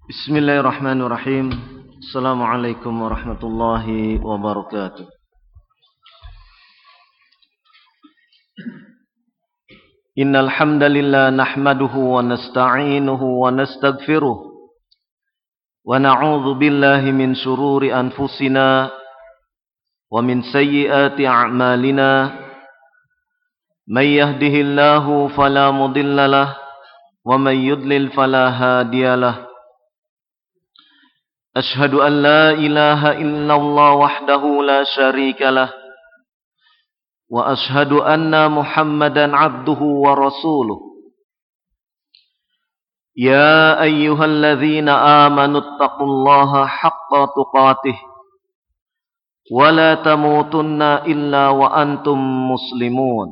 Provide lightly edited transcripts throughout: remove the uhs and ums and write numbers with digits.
Bismillahirrahmanirrahim. Assalamualaikum warahmatullahi wabarakatuh. Innal hamdalillah nahmaduhu wa nasta'inuhu wa nastaghfiruh wa na'udzu billahi min shururi anfusina wa min sayyiati a'malina. May yahdihillahu fala mudhillalah wa may yudlil fala hadiyalah. Ashhadu an la ilaha illallah wahdahu la syarika lah wa ashhadu anna Muhammadan abduhu wa rasuluh. Ya ayyuhalladzina amanu taqullaha haqqa tuqatih wa la tamutunna illa wa antum muslimun.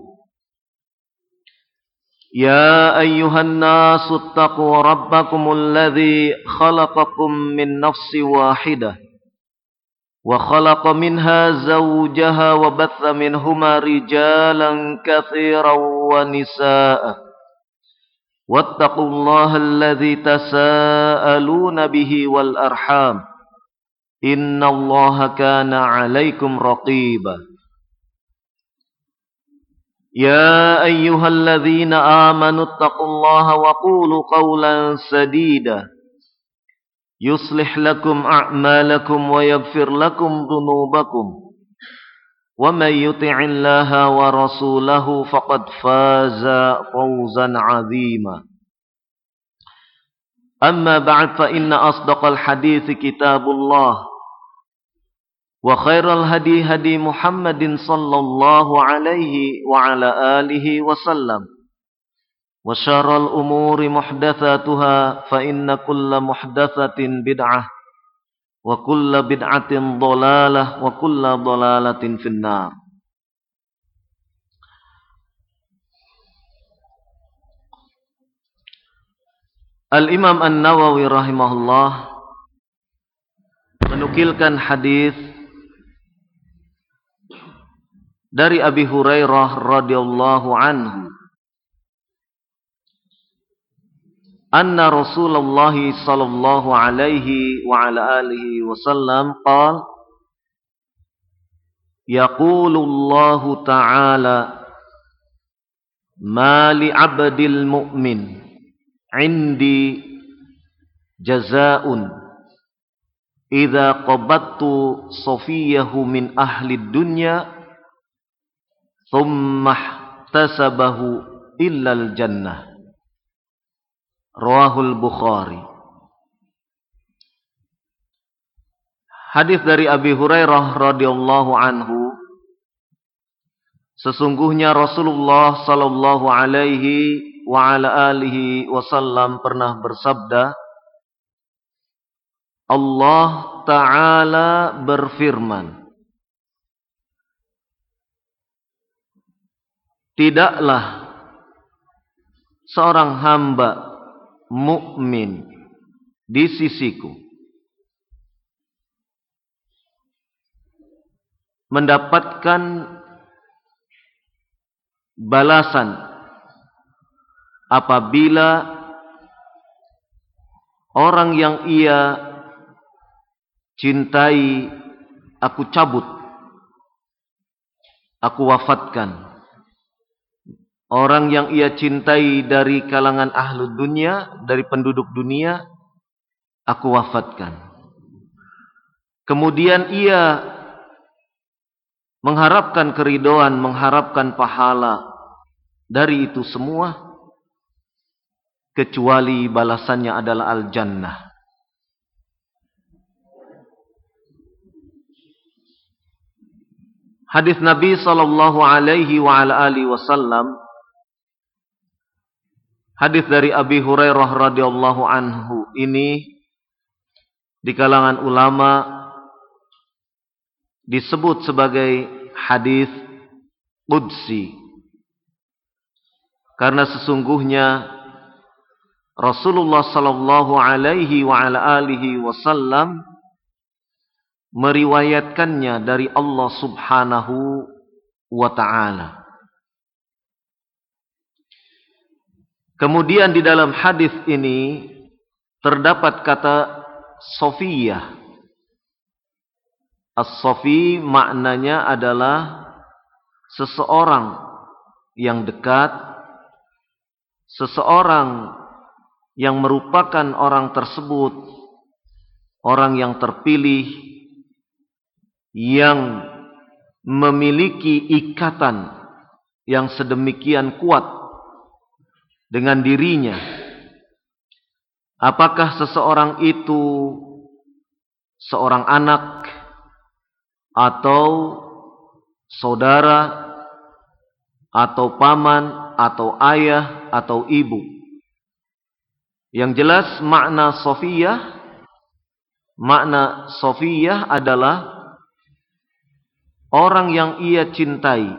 يا أيها الناس اتقوا ربكم الذي خلقكم من نفس واحدة وخلق منها زوجها وبث منهما رجالا كثيرا ونساء واتقوا الله الذي تساءلون به والأرحام إن الله كان عليكم رقيبا. يا أيها الذين آمنوا اتقوا الله وقولوا قولا سديدا يصلح لكم أعمالكم ويغفر لكم ذنوبكم ومن يطع الله ورسوله فقد فاز فوزا عظيما. أما بعد فإن أصدق الحديث كتاب الله وخير الهدي هدي محمد صلى الله عليه وعلى آله وسلم وشر الأمور محدثاتها فإن كل محدثة بدعة وكل بدعة ضلالة وكل ضلالة في النار. Al-Imam An-Nawawi rahimahullah menukilkan hadis dari Abi Hurairah radhiyallahu anhu, anna Rasulullah sallallahu alaihi wa ala alihi wasallam qala yaqulu Allah ta'ala ma li 'abdil mu'min 'indi jazaa'un idza qabattu safiyahu min ahli dunya thumma ihtasabahu illal jannah. Rawahul Bukhari. Hadis dari Abi Hurairah radhiyallahu anhu, sesungguhnya Rasulullah sallallahu alaihi wa ala alihi wasallam pernah bersabda, Allah Ta'ala berfirman, tidaklah seorang hamba mukmin di sisiku mendapatkan balasan apabila orang yang ia cintai aku cabut, aku wafatkan. Orang yang ia cintai dari kalangan ahlu dunia, dari penduduk dunia, aku wafatkan. Kemudian ia mengharapkan keridhaan, mengharapkan pahala dari itu semua, kecuali balasannya adalah al-jannah. Hadis Nabi sallallahu alaihi wa ala alihi wasallam, hadis dari Abi Hurairah radhiyallahu anhu ini di kalangan ulama disebut sebagai hadis qudsi, karena sesungguhnya Rasulullah sallallahu alaihi wa ala alihi wasallam meriwayatkannya dari Allah Subhanahu wa ta'ala. Kemudian di dalam hadis ini terdapat kata Sofiyah. As-Sofi maknanya adalah seseorang yang dekat, seseorang yang merupakan orang tersebut orang yang terpilih, yang memiliki ikatan yang sedemikian kuat dengan dirinya. Apakah seseorang itu seorang anak atau saudara atau paman atau ayah atau ibu? Yang jelas makna Sofiyah adalah orang yang ia cintai,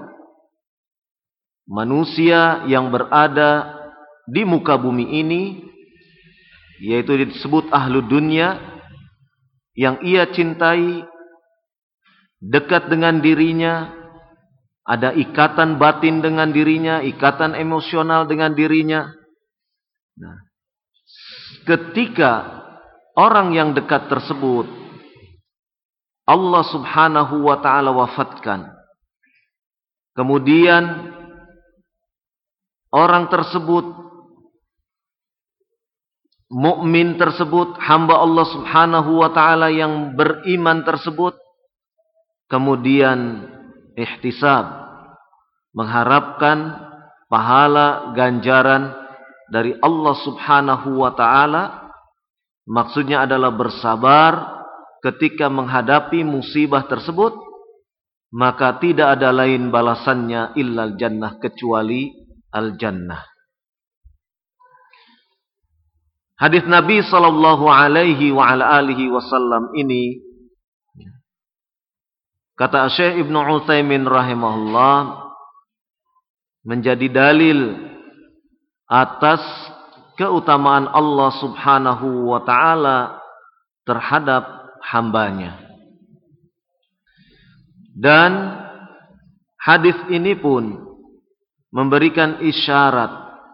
manusia yang berada di muka bumi ini, yaitu disebut ahlu dunia, yang ia cintai, dekat dengan dirinya, ada ikatan batin dengan dirinya, ikatan emosional dengan dirinya. Nah, ketika orang yang dekat tersebut Allah subhanahu wa ta'ala wafatkan, kemudian orang tersebut, mukmin tersebut, hamba Allah subhanahu wa ta'ala yang beriman tersebut, kemudian ihtisab, mengharapkan pahala ganjaran dari Allah subhanahu wa ta'ala. Maksudnya adalah bersabar ketika menghadapi musibah tersebut, maka tidak ada lain balasannya illal jannah, kecuali al-jannah. Hadis Nabi sallallahu alaihi wa ala alihi wasallam ini, kata Syekh Ibnu Utsaimin rahimahullah, menjadi dalil atas keutamaan Allah subhanahu wa ta'ala terhadap hambanya. Dan hadis ini pun memberikan isyarat,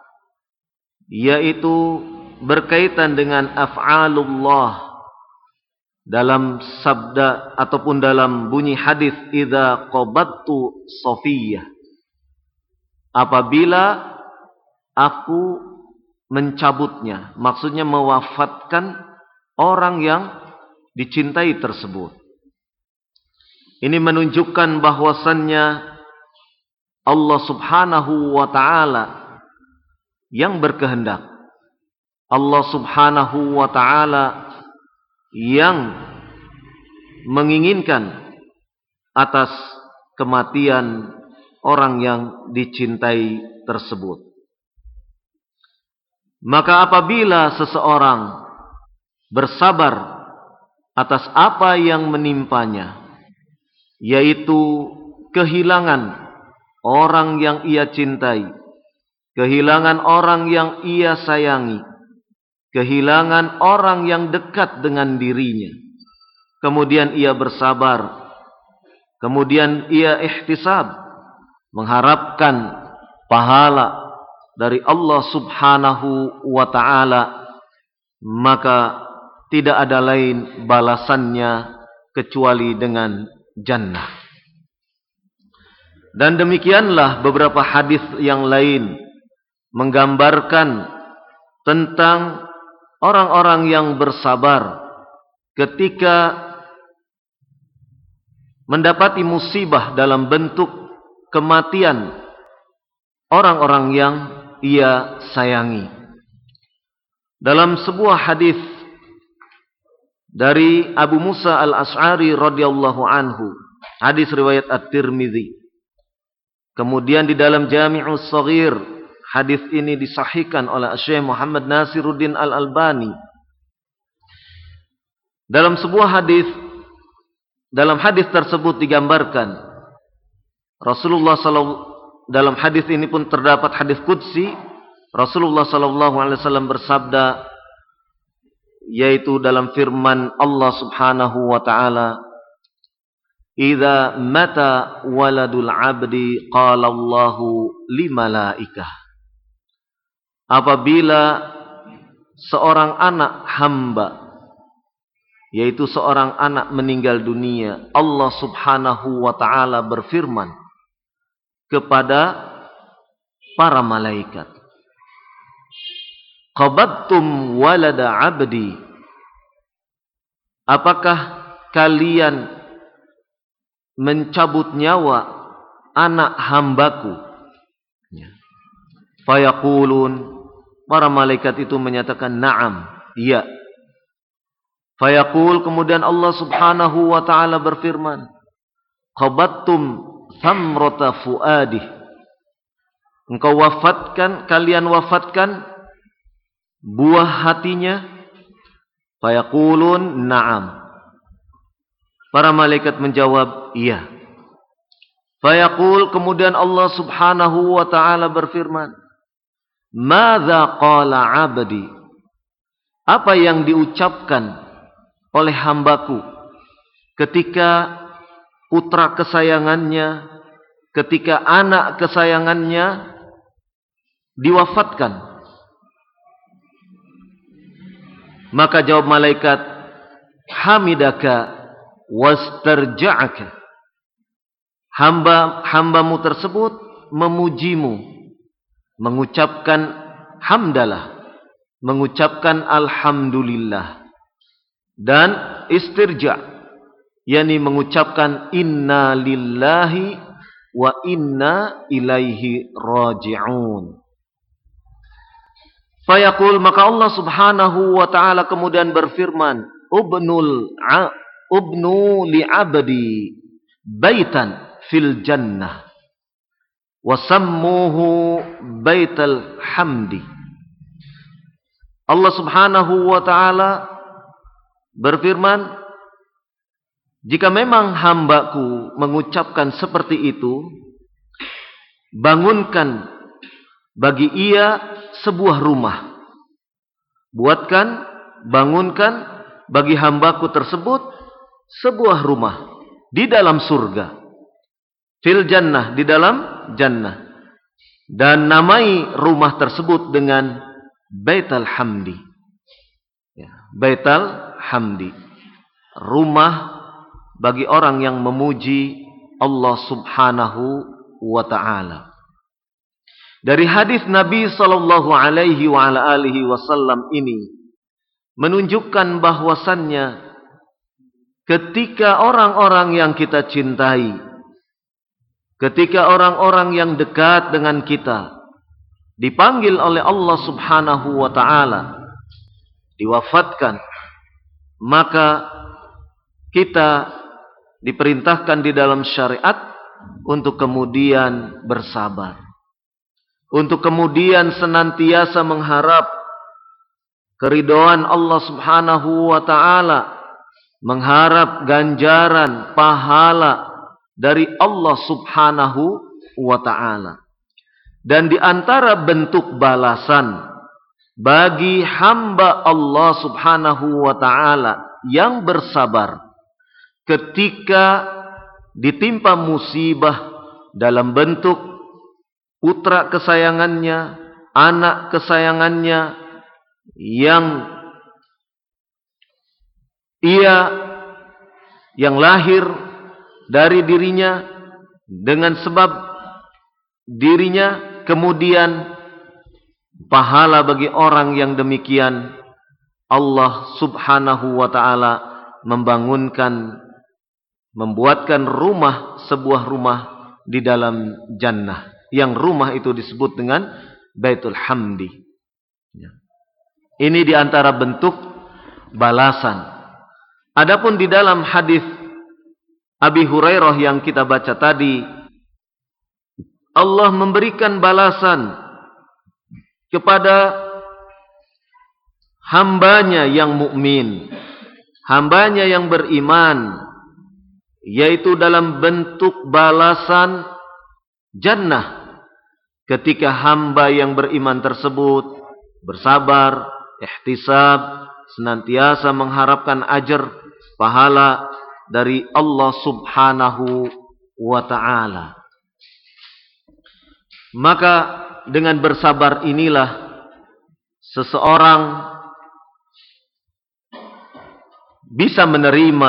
yaitu berkaitan dengan af'alullah dalam sabda ataupun dalam bunyi hadis, idza qabattu Sofiyah, apabila aku mencabutnya, maksudnya mewafatkan orang yang dicintai tersebut. Ini menunjukkan bahwasannya Allah subhanahu wa ta'ala yang berkehendak, Allah subhanahu wa ta'ala yang menginginkan atas kematian orang yang dicintai tersebut. Maka apabila seseorang bersabar atas apa yang menimpanya, yaitu kehilangan orang yang ia cintai, kehilangan orang yang ia sayangi, kehilangan orang yang dekat dengan dirinya, kemudian ia bersabar, kemudian ia ihtisab, mengharapkan pahala dari Allah subhanahu wa ta'ala, maka tidak ada lain balasannya kecuali dengan jannah. Dan demikianlah beberapa hadis yang lain menggambarkan tentang orang-orang yang bersabar ketika mendapati musibah dalam bentuk kematian orang-orang yang ia sayangi. Dalam sebuah hadis dari Abu Musa al-Ash'ari radhiyallahu anhu, hadis riwayat At-Tirmidzi. Kemudian di dalam Jami'us Shaghir, hadis ini disahihkan oleh Syekh Muhammad Nasiruddin Al-Albani. Dalam sebuah hadis, dalam hadis tersebut digambarkan Rasulullah dalam hadis ini pun terdapat hadis qudsi, Rasulullah sallallahu alaihi wasallam bersabda, yaitu dalam firman Allah subhanahu wa ta'ala, idza mata waladul abdi qala Allahu li malaikah, apabila seorang anak hamba, yaitu seorang anak meninggal dunia, Allah Subhanahu wa ta'ala berfirman kepada para malaikat, qabattum walada abdi, apakah kalian mencabut nyawa anak hambaku? Fayaqulun, para malaikat itu menyatakan na'am, iya. Fayaqul, kemudian Allah Subhanahu wa ta'ala berfirman, qabattum thamrata fuadih, engkau wafatkan, kalian wafatkan buah hatinya? Fayaqulun na'am, para malaikat menjawab iya. Fayaqul, kemudian Allah Subhanahu wa ta'ala berfirman, madza qala abdi, apa yang diucapkan oleh hambaku ketika putra kesayangannya, ketika anak kesayangannya diwafatkan? Maka jawab malaikat, hamidaka wastarja'aka, hambamu tersebut memujimu, mengucapkan hamdalah, mengucapkan alhamdulillah, dan istirja, yakni mengucapkan inna lillahi wa inna ilaihi raji'un. Fayaqul, maka Allah Subhanahu wa ta'ala kemudian berfirman, ubnu li'abdi baitan fil jannah wasammuhu baital hamdi. Allah Subhanahu wa ta'ala berfirman, jika memang hambaku mengucapkan seperti itu, bangunkan bagi ia sebuah rumah. Bangunkan bagi hambaku tersebut sebuah rumah di dalam surga. Fil jannah, di dalam jannah. Dan namai rumah tersebut dengan Baitul Hamdi. Baitul Hamdi, rumah bagi orang yang memuji Allah Subhanahu wa ta'ala. Dari hadis Nabi sallallahu alaihi wa ala alihi wasallam ini menunjukkan bahwasannya ketika orang-orang yang kita cintai, ketika orang-orang yang dekat dengan kita dipanggil oleh Allah Subhanahu wa ta'ala, diwafatkan, maka kita diperintahkan di dalam syariat untuk kemudian bersabar, untuk kemudian senantiasa mengharap keridhaan Allah Subhanahu wa ta'ala, mengharap ganjaran pahala dari Allah Subhanahu wa ta'ala. Dan di antara bentuk balasan bagi hamba Allah Subhanahu wa ta'ala yang bersabar ketika ditimpa musibah dalam bentuk putra kesayangannya, anak kesayangannya yang lahir dari dirinya, dengan sebab dirinya, kemudian pahala bagi orang yang demikian, Allah Subhanahu wa ta'ala membuatkan sebuah rumah di dalam jannah, yang rumah itu disebut dengan Baitul Hamdi. Ini di antara bentuk balasan. Adapun di dalam hadis Abi Hurairah yang kita baca tadi, Allah memberikan balasan kepada hambanya yang mukmin, hambanya yang beriman, yaitu dalam bentuk balasan jannah ketika hamba yang beriman tersebut bersabar, ihtisab, senantiasa mengharapkan ajar pahala dari Allah Subhanahu wa ta'ala. Maka dengan bersabar inilah seseorang bisa menerima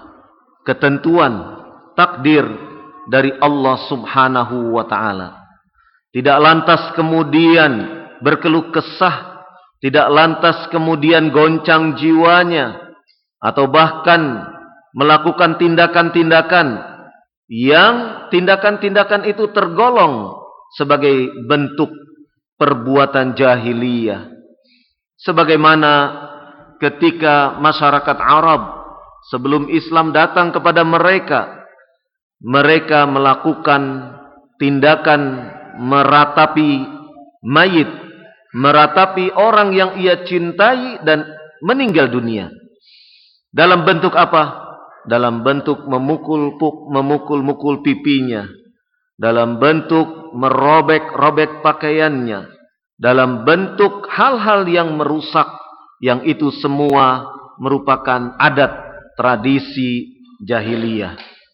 ketentuan takdir dari Allah Subhanahu wa ta'ala. Tidak lantas kemudian berkeluh kesah, tidak lantas kemudian goncang jiwanya, atau bahkan melakukan tindakan-tindakan yang tindakan-tindakan itu tergolong sebagai bentuk perbuatan jahiliyah. Sebagaimana ketika masyarakat Arab sebelum Islam datang kepada mereka, mereka melakukan tindakan meratapi mayit, meratapi orang yang ia cintai dan meninggal dunia. Dalam bentuk apa? Dalam bentuk memukul-mukul pipinya, dalam bentuk merobek-robek pakaiannya, dalam bentuk hal-hal yang merusak, yang itu semua merupakan adat tradisi jahiliyah.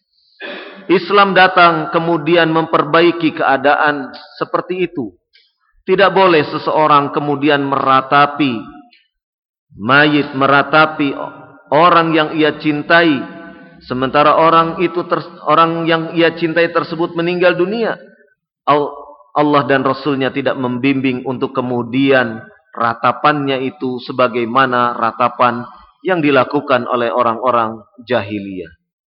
Islam datang kemudian memperbaiki keadaan seperti itu. Tidak boleh seseorang kemudian meratapi mayit, meratapi orang yang ia cintai, sementara orang yang ia cintai tersebut meninggal dunia. Allah dan Rasulnya tidak membimbing untuk kemudian ratapannya itu sebagaimana ratapan yang dilakukan oleh orang-orang jahiliyah.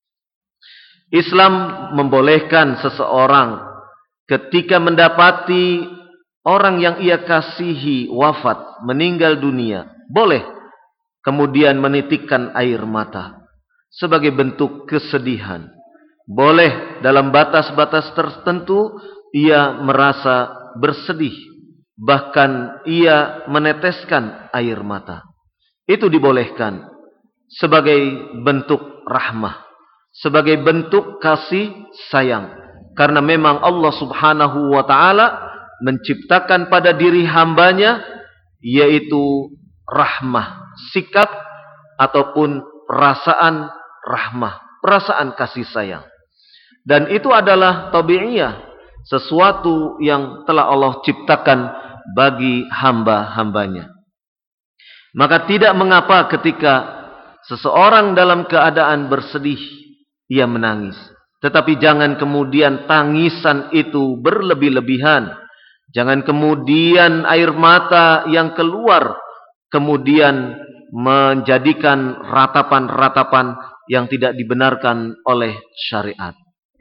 Islam membolehkan seseorang ketika mendapati orang yang ia kasihi wafat, meninggal dunia, boleh kemudian menitikkan air mata sebagai bentuk kesedihan. Boleh dalam batas-batas tertentu ia merasa bersedih, bahkan ia meneteskan air mata. Itu dibolehkan sebagai bentuk rahmah, sebagai bentuk kasih sayang. Karena memang Allah Subhanahu wa ta'ala menciptakan pada diri hambanya yaitu rahmah, sikap ataupun perasaan rahmah, perasaan kasih sayang. Dan itu adalah tabi'iyah, sesuatu yang telah Allah ciptakan bagi hamba-hambanya. Maka tidak mengapa ketika seseorang dalam keadaan bersedih ia menangis. Tetapi jangan kemudian tangisan itu berlebih-lebihan. Jangan kemudian air mata yang keluar kemudian menjadikan ratapan-ratapan yang tidak dibenarkan oleh syariat.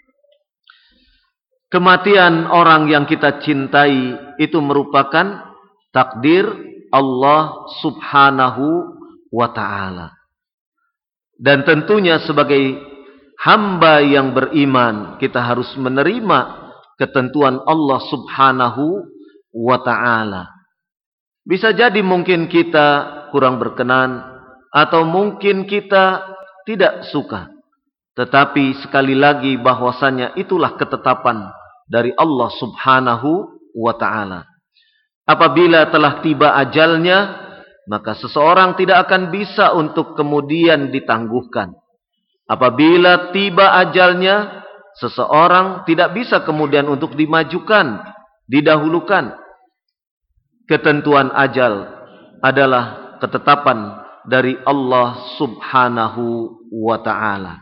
Kematian orang yang kita cintai itu merupakan takdir Allah Subhanahu wa ta'ala. Dan tentunya sebagai hamba yang beriman, kita harus menerima ketentuan Allah Subhanahu wa ta'ala. Bisa jadi mungkin kita kurang berkenan, atau mungkin kita tidak suka. Tetapi sekali lagi bahwasanya itulah ketetapan dari Allah Subhanahu wa ta'ala. Apabila telah tiba ajalnya, maka seseorang tidak akan bisa untuk kemudian ditangguhkan. Apabila tiba ajalnya, seseorang tidak bisa kemudian untuk dimajukan, didahulukan. Ketentuan ajal adalah ketetapan dari Allah Subhanahu wa ta'ala.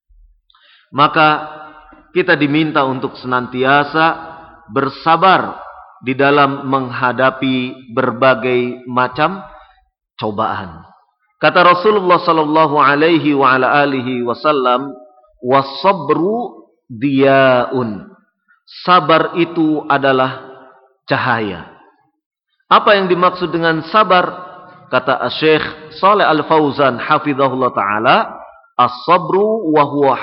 Maka kita diminta untuk senantiasa bersabar di dalam menghadapi berbagai macam cobaan. Kata Rasulullah sallallahu alaihi wa ala alihi wasallam, "Was-sabru diyaun." Sabar itu adalah cahaya. Apa yang dimaksud dengan sabar? Kata Syekh Shalih Al-Fauzan hafizahullah taala, "As-sabru wa huwa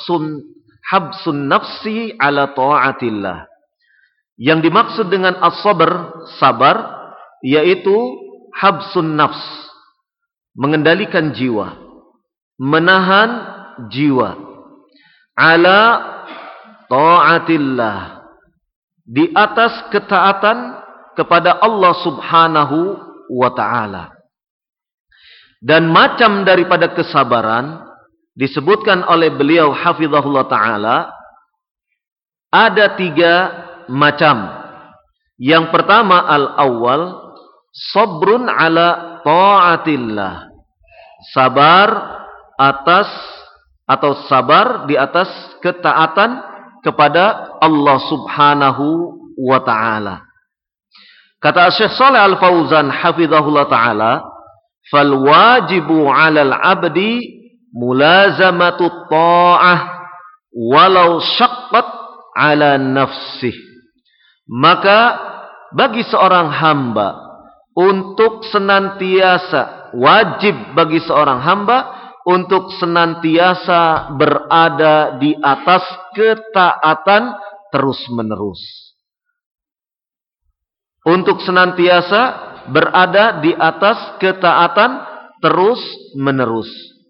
habsun nafsi ala ta'atillah." Yang dimaksud dengan as-sabr, sabar, yaitu habsun nafs, mengendalikan jiwa, menahan jiwa, ala ta'atillah, di atas ketaatan kepada Allah Subhanahu wa ta'ala. Dan macam daripada kesabaran disebutkan oleh beliau hafizahullah ta'ala, ada 3 macam. Yang pertama, al-awwal, sabrun ala ta'atillah, sabar atas atau sabar di atas ketaatan kepada Allah Subhanahu wa ta'ala. Kata Syekh Shalih Al-Fauzan hafizahullah ta'ala, fal wajibu 'alal 'abdi mulazamatu ta'ah walau syaqqat 'ala nafsih. Maka bagi seorang hamba untuk senantiasa, wajib bagi seorang hamba untuk senantiasa berada di atas ketaatan terus-menerus. Untuk senantiasa berada di atas ketaatan terus-menerus.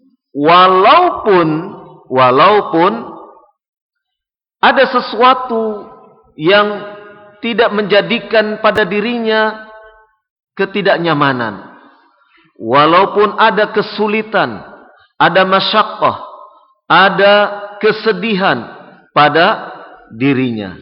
Walaupun ada sesuatu yang tidak menjadikan pada dirinya ketidaknyamanan. Walaupun ada kesulitan, ada masyaqqah, ada kesedihan pada dirinya.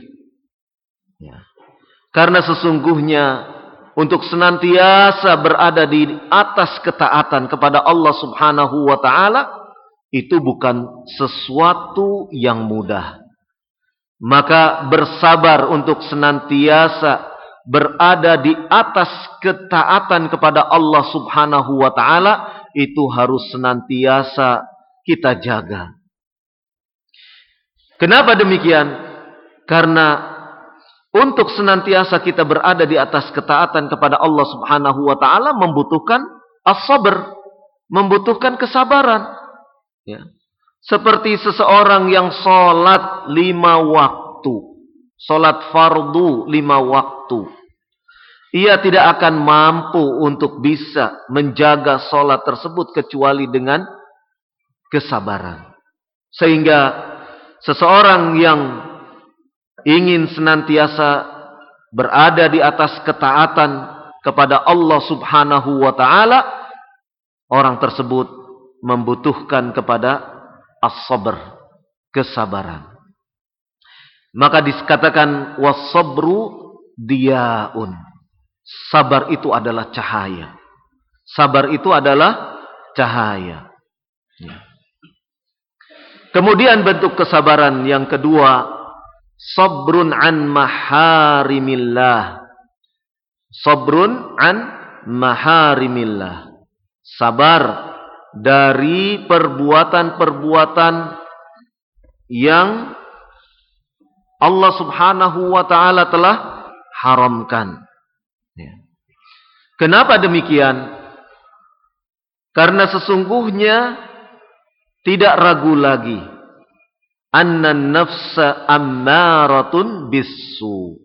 Karena sesungguhnya untuk senantiasa berada di atas ketaatan kepada Allah Subhanahu wa ta'ala itu bukan sesuatu yang mudah. Maka bersabar untuk senantiasa berada di atas ketaatan kepada Allah Subhanahu wa ta'ala itu harus senantiasa kita jaga. Kenapa demikian? Karena untuk senantiasa kita berada di atas ketaatan kepada Allah Subhanahu wa ta'ala membutuhkan as-sabr, membutuhkan kesabaran. Ya. Seperti seseorang yang sholat 5 waktu, sholat fardu 5 waktu. Ia tidak akan mampu untuk bisa menjaga sholat tersebut kecuali dengan kesabaran. Sehingga seseorang yang ingin senantiasa berada di atas ketaatan kepada Allah Subhanahu wa ta'ala, orang tersebut membutuhkan kepada as-sabr, kesabaran. Maka dikatakan was-sabru diyaun. Sabar itu adalah cahaya. Sabar itu adalah cahaya. Kemudian bentuk kesabaran yang kedua, sabrun an maharimillah. Sabrun an maharimillah. Sabar dari perbuatan-perbuatan yang Allah Subhanahu wa ta'ala telah haramkan. Kenapa demikian? Karena sesungguhnya tidak ragu lagi, anna nafsa ammaratun bisu.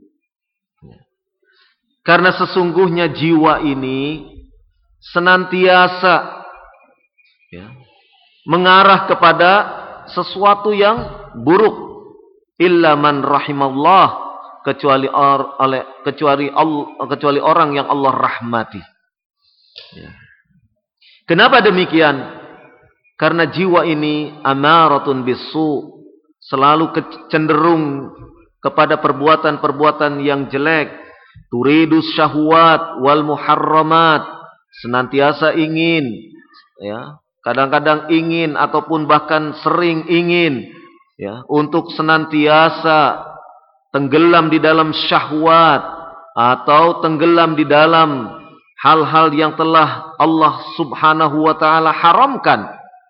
Karena sesungguhnya jiwa ini senantiasa mengarah kepada sesuatu yang buruk. Illa man rahimallah, kecuali orang yang Allah rahmati. Kenapa demikian? Karena jiwa ini amaratun bisu, selalu cenderung kepada perbuatan-perbuatan yang jelek. Turidus syahwat wal muharramat, senantiasa ingin, kadang-kadang ingin ataupun bahkan sering ingin, untuk senantiasa tenggelam di dalam syahwat atau tenggelam di dalam hal-hal yang telah Allah Subhanahu wa ta'ala haramkan.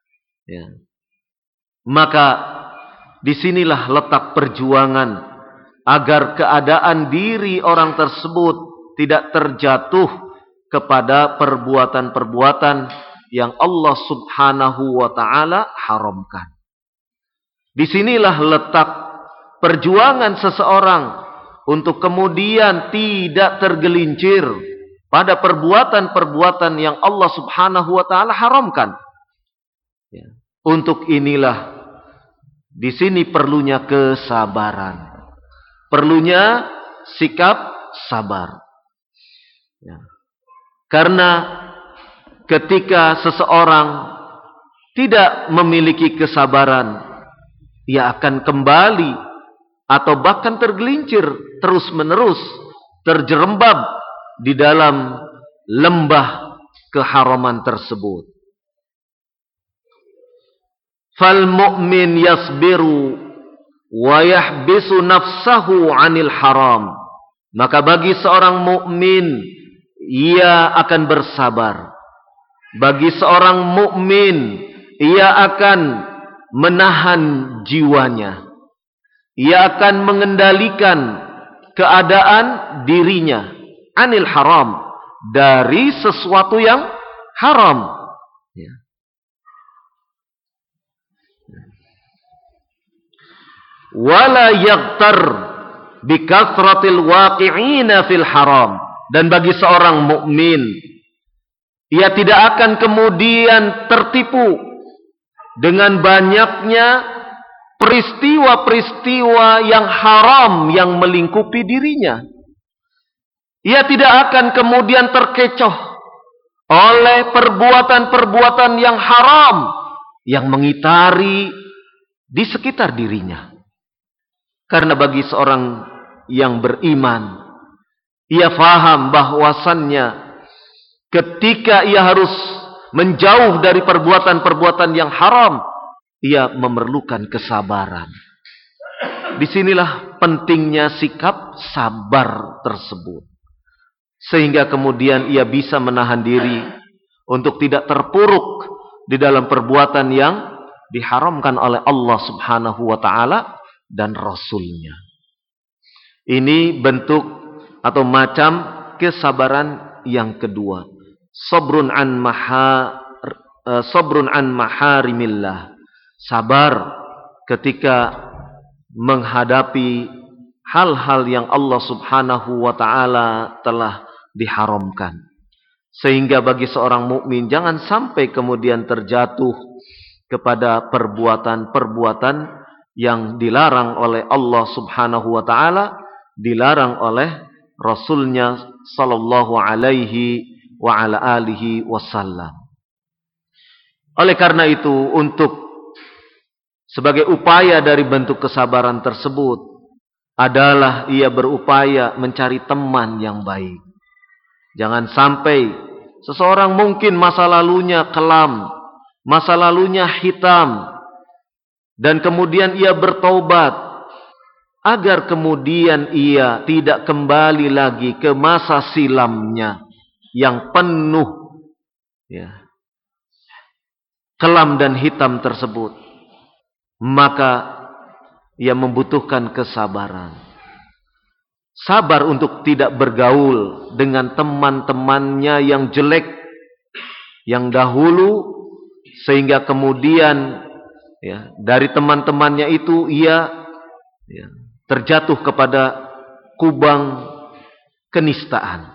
Maka disinilah letak perjuangan agar keadaan diri orang tersebut tidak terjatuh kepada perbuatan-perbuatan yang Allah Subhanahu wa ta'ala haramkan. Disinilah letak perjuangan seseorang untuk kemudian tidak tergelincir pada perbuatan-perbuatan yang Allah Subhanahu wa ta'ala haramkan. Untuk inilah di sini perlunya kesabaran, perlunya sikap sabar. Karena ketika seseorang tidak memiliki kesabaran, ia akan kembali atau bahkan tergelincir terus-menerus, terjerembab di dalam lembah keharaman tersebut. Fal mu'min yasbiru wa yahbisu nafsahu 'anil haram. Maka bagi seorang mukmin ia akan bersabar. Bagi seorang mukmin ia akan menahan jiwanya. Ia akan mengendalikan keadaan dirinya 'anil haram, dari sesuatu yang haram. Ya. Wala yaghtar bikathratil waqi'ina fil haram. Dan bagi seorang mukmin, ia tidak akan kemudian tertipu dengan banyaknya peristiwa-peristiwa yang haram yang melingkupi dirinya. Ia tidak akan kemudian terkecoh oleh perbuatan-perbuatan yang haram yang mengitari di sekitar dirinya. Karena bagi seorang yang beriman, ia faham bahwasannya ketika ia harus menjauh dari perbuatan-perbuatan yang haram, ia memerlukan kesabaran. Disinilah pentingnya sikap sabar tersebut. Sehingga kemudian ia bisa menahan diri untuk tidak terpuruk di dalam perbuatan yang diharamkan oleh Allah Subhanahu wa ta'ala dan Rasulnya. Ini bentuk atau macam kesabaran yang kedua. Sabrun an maharimillah. Sabar ketika menghadapi hal-hal yang Allah Subhanahu wa ta'ala telah diharamkan. Sehingga bagi seorang mukmin jangan sampai kemudian terjatuh kepada perbuatan-perbuatan yang dilarang oleh Allah Subhanahu wa ta'ala, dilarang oleh Rasulnya sallallahu alaihi wa ala alihi wasallam. Oleh karena itu, untuk sebagai upaya dari bentuk kesabaran tersebut adalah ia berupaya mencari teman yang baik. Jangan sampai seseorang mungkin masa lalunya kelam, masa lalunya hitam, dan kemudian ia bertaubat, agar kemudian ia tidak kembali lagi ke masa silamnya yang penuh kelam dan hitam tersebut. Maka ia membutuhkan kesabaran. Sabar untuk tidak bergaul dengan teman-temannya yang jelek yang dahulu, sehingga kemudian dari teman-temannya itu ia terjatuh kepada kubang kenistaan.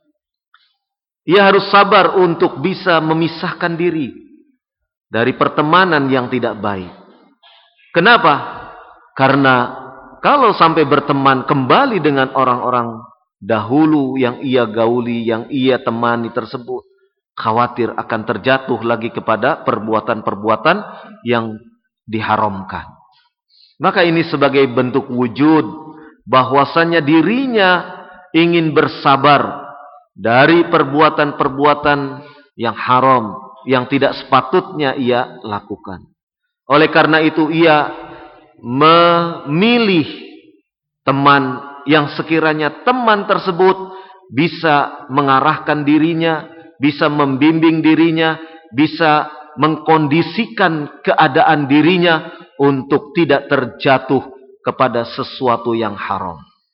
Ia harus sabar untuk bisa memisahkan diri dari pertemanan yang tidak baik. Kenapa? Karena kalau sampai berteman kembali dengan orang-orang dahulu yang ia gauli, yang ia temani tersebut, khawatir akan terjatuh lagi kepada perbuatan-perbuatan yang diharamkan. Maka ini sebagai bentuk wujud bahwasannya dirinya ingin bersabar dari perbuatan-perbuatan yang haram, yang tidak sepatutnya ia lakukan. Oleh karena itu ia memilih teman yang sekiranya teman tersebut bisa mengarahkan dirinya, bisa membimbing dirinya, bisa mengkondisikan keadaan dirinya untuk tidak terjatuh kepada sesuatu yang haram.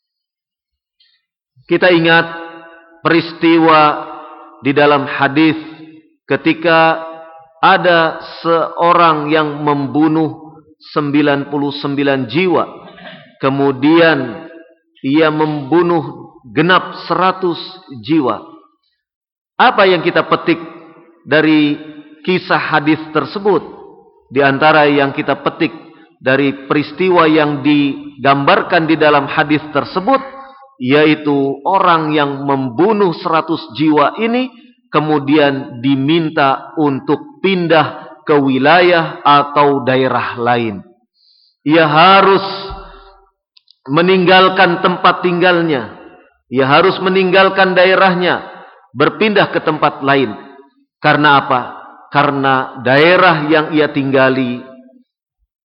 Kita ingat peristiwa di dalam hadis ketika ada seorang yang membunuh 99 jiwa, kemudian ia membunuh genap 100 jiwa. Apa yang kita petik dari kisah hadis tersebut? Di antara yang kita petik dari peristiwa yang digambarkan di dalam hadis tersebut, yaitu orang yang membunuh 100 jiwa ini kemudian diminta untuk pindah ke wilayah atau daerah lain. Ia harus meninggalkan tempat tinggalnya. Ia harus meninggalkan daerahnya, berpindah ke tempat lain. Karena apa? Karena daerah yang ia tinggali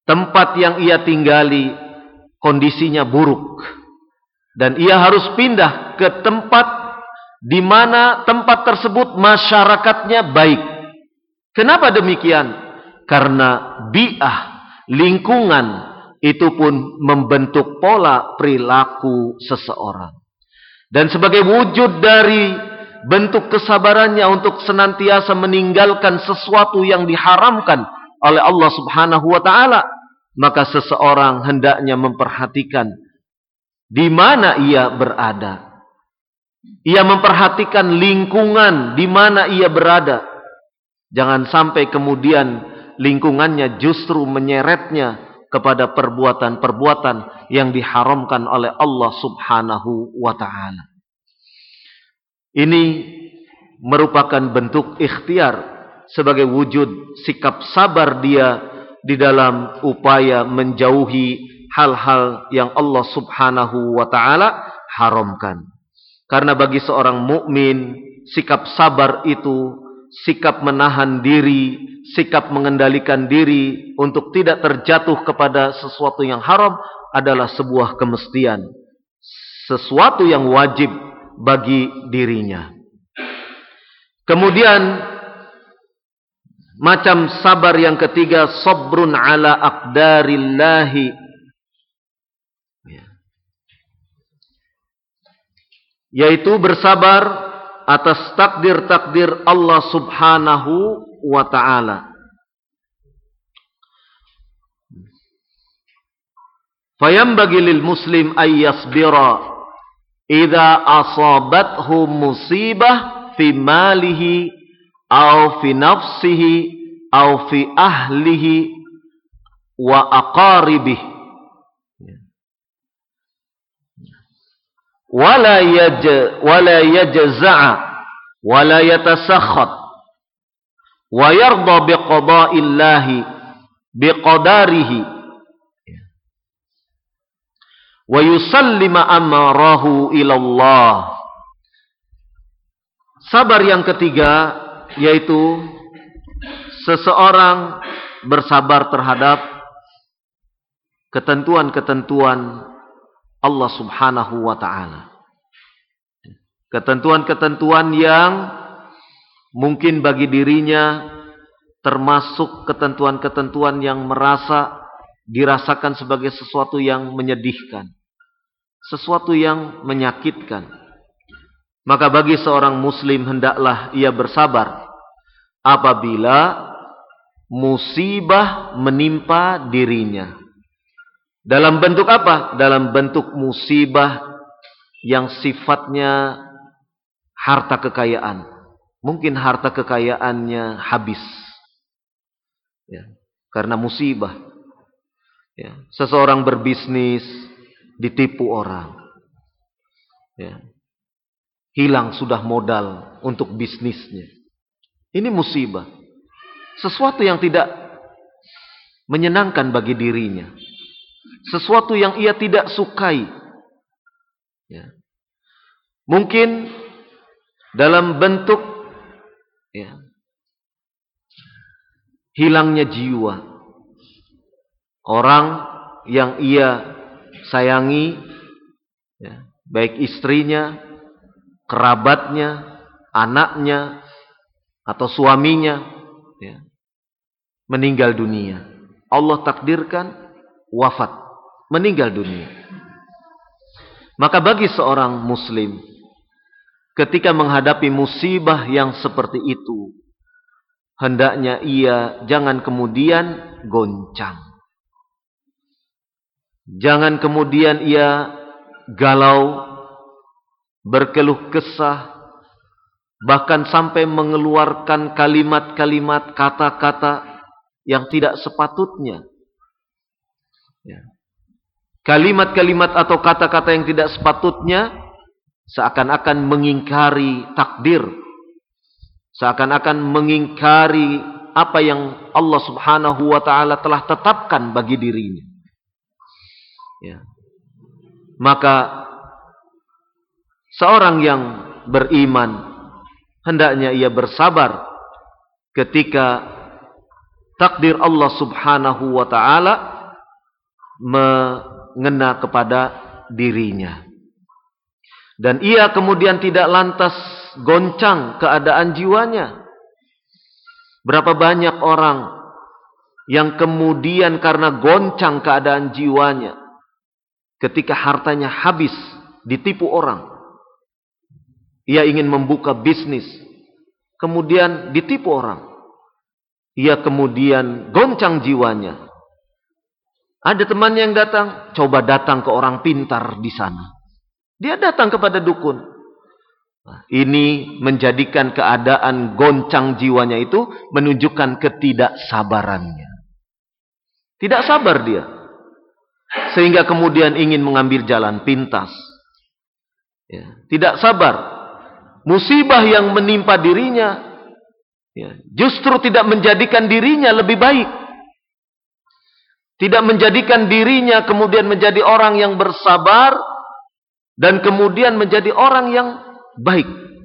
tempat yang ia tinggali kondisinya buruk, dan ia harus pindah ke tempat di mana tempat tersebut masyarakatnya baik. Kenapa demikian? Karena bi'ah, lingkungan, itu pun membentuk pola perilaku seseorang. Dan sebagai wujud dari bentuk kesabarannya untuk senantiasa meninggalkan sesuatu yang diharamkan oleh Allah Subhanahu wa taala, maka seseorang hendaknya memperhatikan di mana ia berada. Ia memperhatikan lingkungan di mana ia berada. Jangan sampai kemudian lingkungannya justru menyeretnya kepada perbuatan-perbuatan yang diharamkan oleh Allah Subhanahu wa taala. Ini merupakan bentuk ikhtiar sebagai wujud sikap sabar dia di dalam upaya menjauhi hal-hal yang Allah Subhanahu wa taala haramkan. Karena bagi seorang mukmin, sikap sabar itu sikap menahan diri, sikap mengendalikan diri untuk tidak terjatuh kepada sesuatu yang haram adalah sebuah kemestian, sesuatu yang wajib bagi dirinya. Kemudian macam sabar yang ketiga, sabrun ala aqdarillahi, yaitu bersabar atas takdir-takdir Allah Subhanahu wa ta'ala. Fayambagi lil muslim ay yasbira idza asabathu musibah fi malihi aw fi nafsihi aw fi ahlihi wa aqaribihi, wala yajza'a wala yatasakhat wa yarda biqada'illahi biqadarihi wa yusallima amrahu ila Allah. Sabar yang ketiga yaitu seseorang bersabar terhadap ketentuan-ketentuan Allah Subhanahu wa ta'ala. Ketentuan-ketentuan yang mungkin bagi dirinya termasuk ketentuan-ketentuan yang dirasakan sebagai sesuatu yang menyedihkan, sesuatu yang menyakitkan. Maka bagi seorang muslim hendaklah ia bersabar apabila musibah menimpa dirinya. Dalam bentuk apa? Dalam bentuk musibah yang sifatnya harta kekayaan. Mungkin harta kekayaannya habis, ya, karena musibah. Ya, seseorang berbisnis ditipu orang. Ya, hilang sudah modal untuk bisnisnya. Ini musibah. Sesuatu yang tidak menyenangkan bagi dirinya. Sesuatu yang ia tidak sukai. Ya. Mungkin dalam bentuk, ya, hilangnya jiwa. Orang yang ia sayangi, ya, baik istrinya, kerabatnya, anaknya, atau suaminya, ya, meninggal dunia. Allah takdirkan wafat, meninggal dunia. Maka bagi seorang muslim, ketika menghadapi musibah yang seperti itu, hendaknya ia jangan kemudian goncang. Jangan kemudian ia galau, berkeluh kesah, bahkan sampai mengeluarkan kalimat-kalimat, kata-kata yang tidak sepatutnya. Ya. Kalimat-kalimat atau kata-kata yang tidak sepatutnya seakan-akan mengingkari takdir, seakan-akan mengingkari apa yang Allah Subhanahu wa ta'ala telah tetapkan bagi dirinya. Ya. Maka seorang yang beriman hendaknya ia bersabar ketika takdir Allah subhanahu wa ta'ala mengena kepada dirinya. Dan ia kemudian tidak lantas goncang keadaan jiwanya. Berapa banyak orang yang kemudian karena goncang keadaan jiwanya ketika hartanya habis, ditipu orang. Ia ingin membuka bisnis, kemudian ditipu orang. Ia kemudian goncang jiwanya. Ada temannya yang datang, coba datang ke orang pintar di sana. Dia datang kepada dukun. Nah, ini menjadikan keadaan goncang jiwanya itu menunjukkan ketidaksabarannya. Tidak sabar dia. Sehingga kemudian ingin mengambil jalan pintas. Ya, tidak sabar. Musibah yang menimpa dirinya justru tidak menjadikan dirinya lebih baik. Tidak menjadikan dirinya kemudian menjadi orang yang bersabar dan kemudian menjadi orang yang baik.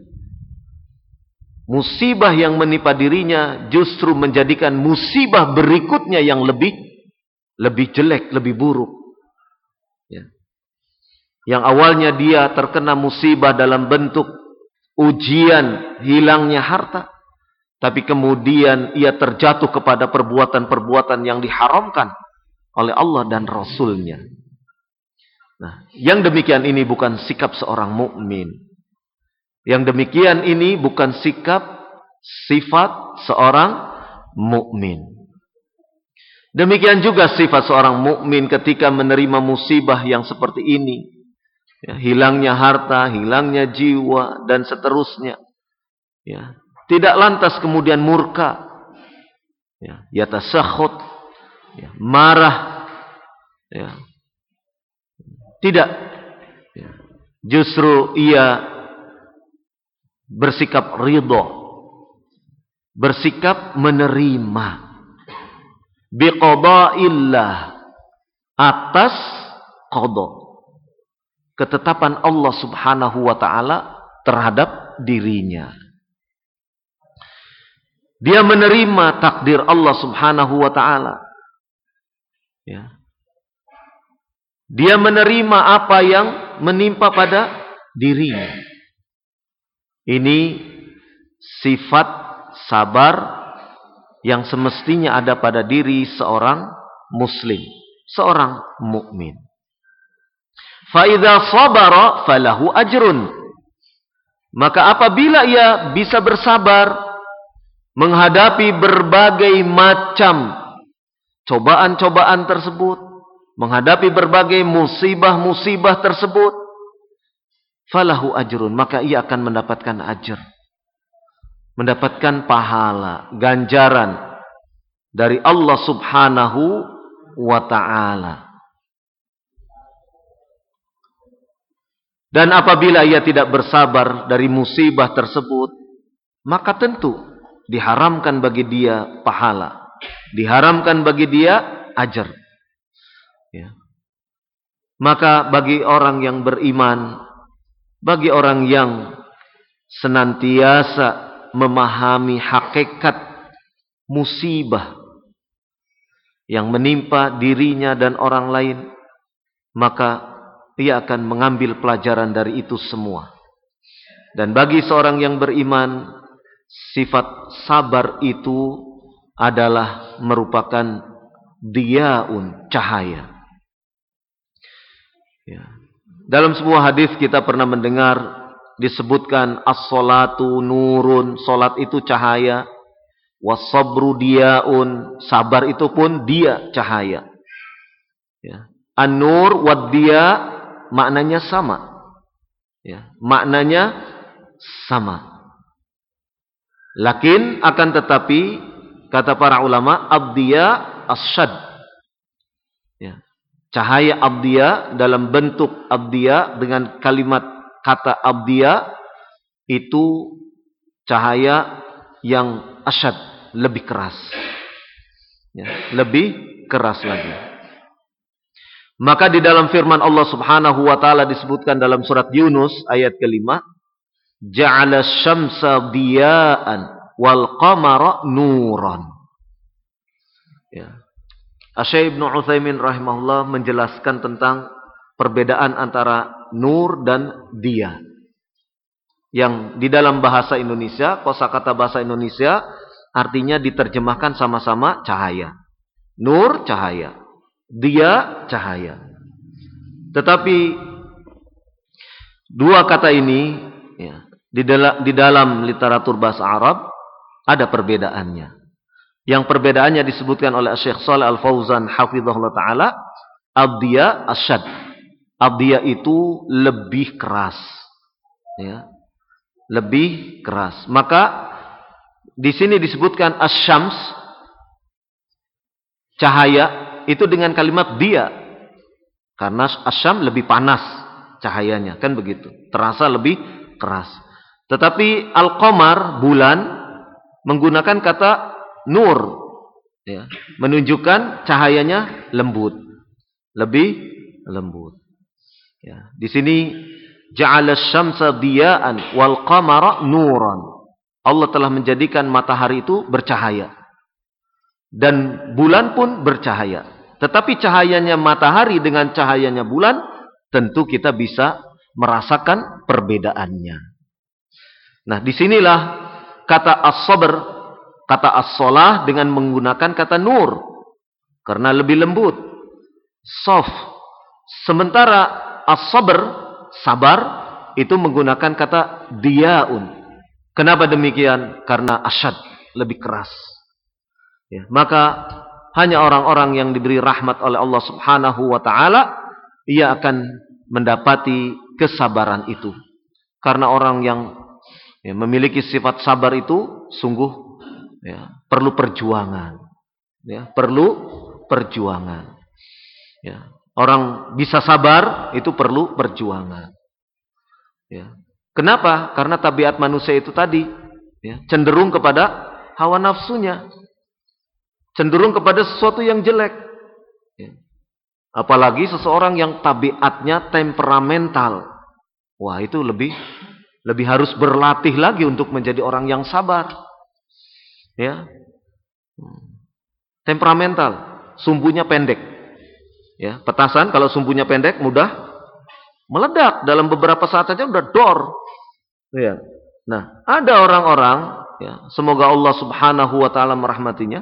Musibah yang menimpa dirinya justru menjadikan musibah berikutnya yang lebih jelek, lebih buruk. Ya. Yang awalnya dia terkena musibah dalam bentuk ujian hilangnya harta, tapi kemudian ia terjatuh kepada perbuatan-perbuatan yang diharamkan oleh Allah dan Rasulnya. Nah, yang demikian ini bukan sikap seorang mukmin. Yang demikian ini bukan sikap sifat seorang mukmin. Demikian juga sifat seorang mukmin ketika menerima musibah yang seperti ini. Ya, hilangnya harta, hilangnya jiwa, dan seterusnya. Ya, tidak lantas kemudian murka. Ya, yatasakhut, ya, marah. Ya. Tidak. Ya. Justru ia bersikap ridho. Bersikap menerima. Biqada'illah. Atas qada. Ketetapan Allah subhanahu wa ta'ala terhadap dirinya. Dia menerima takdir Allah subhanahu wa ta'ala. Ya. Dia menerima apa yang menimpa pada dirinya. Ini sifat sabar yang semestinya ada pada diri seorang muslim, seorang mukmin. Fa idza sabara falahu ajrun. Maka apabila ia bisa bersabar menghadapi berbagai macam cobaan-cobaan tersebut, menghadapi berbagai musibah-musibah tersebut, falahu ajrun, maka ia akan mendapatkan ajr, mendapatkan pahala, ganjaran dari Allah subhanahu wa ta'ala. Dan apabila ia tidak bersabar dari musibah tersebut, maka tentu diharamkan bagi dia pahala, diharamkan bagi dia ajr. Ya. Maka bagi orang yang beriman, bagi orang yang senantiasa memahami hakikat musibah yang menimpa dirinya dan orang lain, maka ia akan mengambil pelajaran dari itu semua. Dan bagi seorang yang beriman, sifat sabar itu adalah merupakan diyaun, cahaya. Ya. Dalam sebuah hadis kita pernah mendengar disebutkan as-salatu nurun, salat itu cahaya, was-sabru diyaun, sabar itu pun dia cahaya. Ya. An-nur wad-diya maknanya sama. Ya, maknanya sama. Lakin akan tetapi kata para ulama ad-diya as-syad. Ya. Cahaya abdiya dalam bentuk abdiya dengan kalimat kata abdiya itu cahaya yang asyad, lebih keras. Ya, lebih keras lagi. Maka di dalam firman Allah subhanahu wa ta'ala disebutkan dalam surat Yunus ayat ke-5, ja'ala syamsa diya'an wal qamara nuran. Ya. Asy-Syaikh Ibnu Utsaimin rahimahullah menjelaskan tentang perbedaan antara nur dan dia. Yang di dalam bahasa Indonesia, kosakata bahasa Indonesia artinya diterjemahkan sama-sama cahaya. Nur cahaya, dia cahaya. Tetapi dua kata ini ya, di dalam literatur bahasa Arab ada perbedaannya. Yang perbedaannya disebutkan oleh Syekh Shalih Al-Fauzan hafizahullah taala, ad-diya asyad. Ad-diya itu lebih keras. Ya. Lebih keras. Maka di sini disebutkan asyams, cahaya itu dengan kalimat dia. Karena asyam lebih panas cahayanya, kan begitu. Terasa lebih keras. Tetapi al-qamar, bulan, menggunakan kata nur, ya, menunjukkan cahayanya lembut, lebih lembut. Ya, di sini ja'ala asy-syamsa diya'an wal qamara nuran. Allah telah menjadikan matahari itu bercahaya dan bulan pun bercahaya. Tetapi cahayanya matahari dengan cahayanya bulan tentu kita bisa merasakan perbedaannya. Nah, disinilah kata as-sabr, kata as-shalah dengan menggunakan kata nur karena lebih lembut, soft. Sementara as-sabr, sabar, itu menggunakan kata diyaun. Kenapa demikian? Karena asyad, lebih keras. Ya, maka hanya orang-orang yang diberi rahmat oleh Allah Subhanahu wa taala ia akan mendapati kesabaran itu. Karena orang yang memiliki sifat sabar itu sungguh perlu perjuangan. Ya, perlu perjuangan. Ya, orang bisa sabar itu perlu perjuangan. Ya. Kenapa? Karena tabiat manusia itu tadi cenderung kepada hawa nafsunya. Cenderung kepada sesuatu yang jelek. Ya. Apalagi seseorang yang tabiatnya temperamental. Wah, itu lebih harus berlatih lagi untuk menjadi orang yang sabar. Ya. Temperamental, sumbunya pendek. Ya, petasan kalau sumbunya pendek mudah meledak, dalam beberapa saat saja udah dor. Ya. Nah, ada orang-orang semoga Allah Subhanahu wa taala merahmatinya,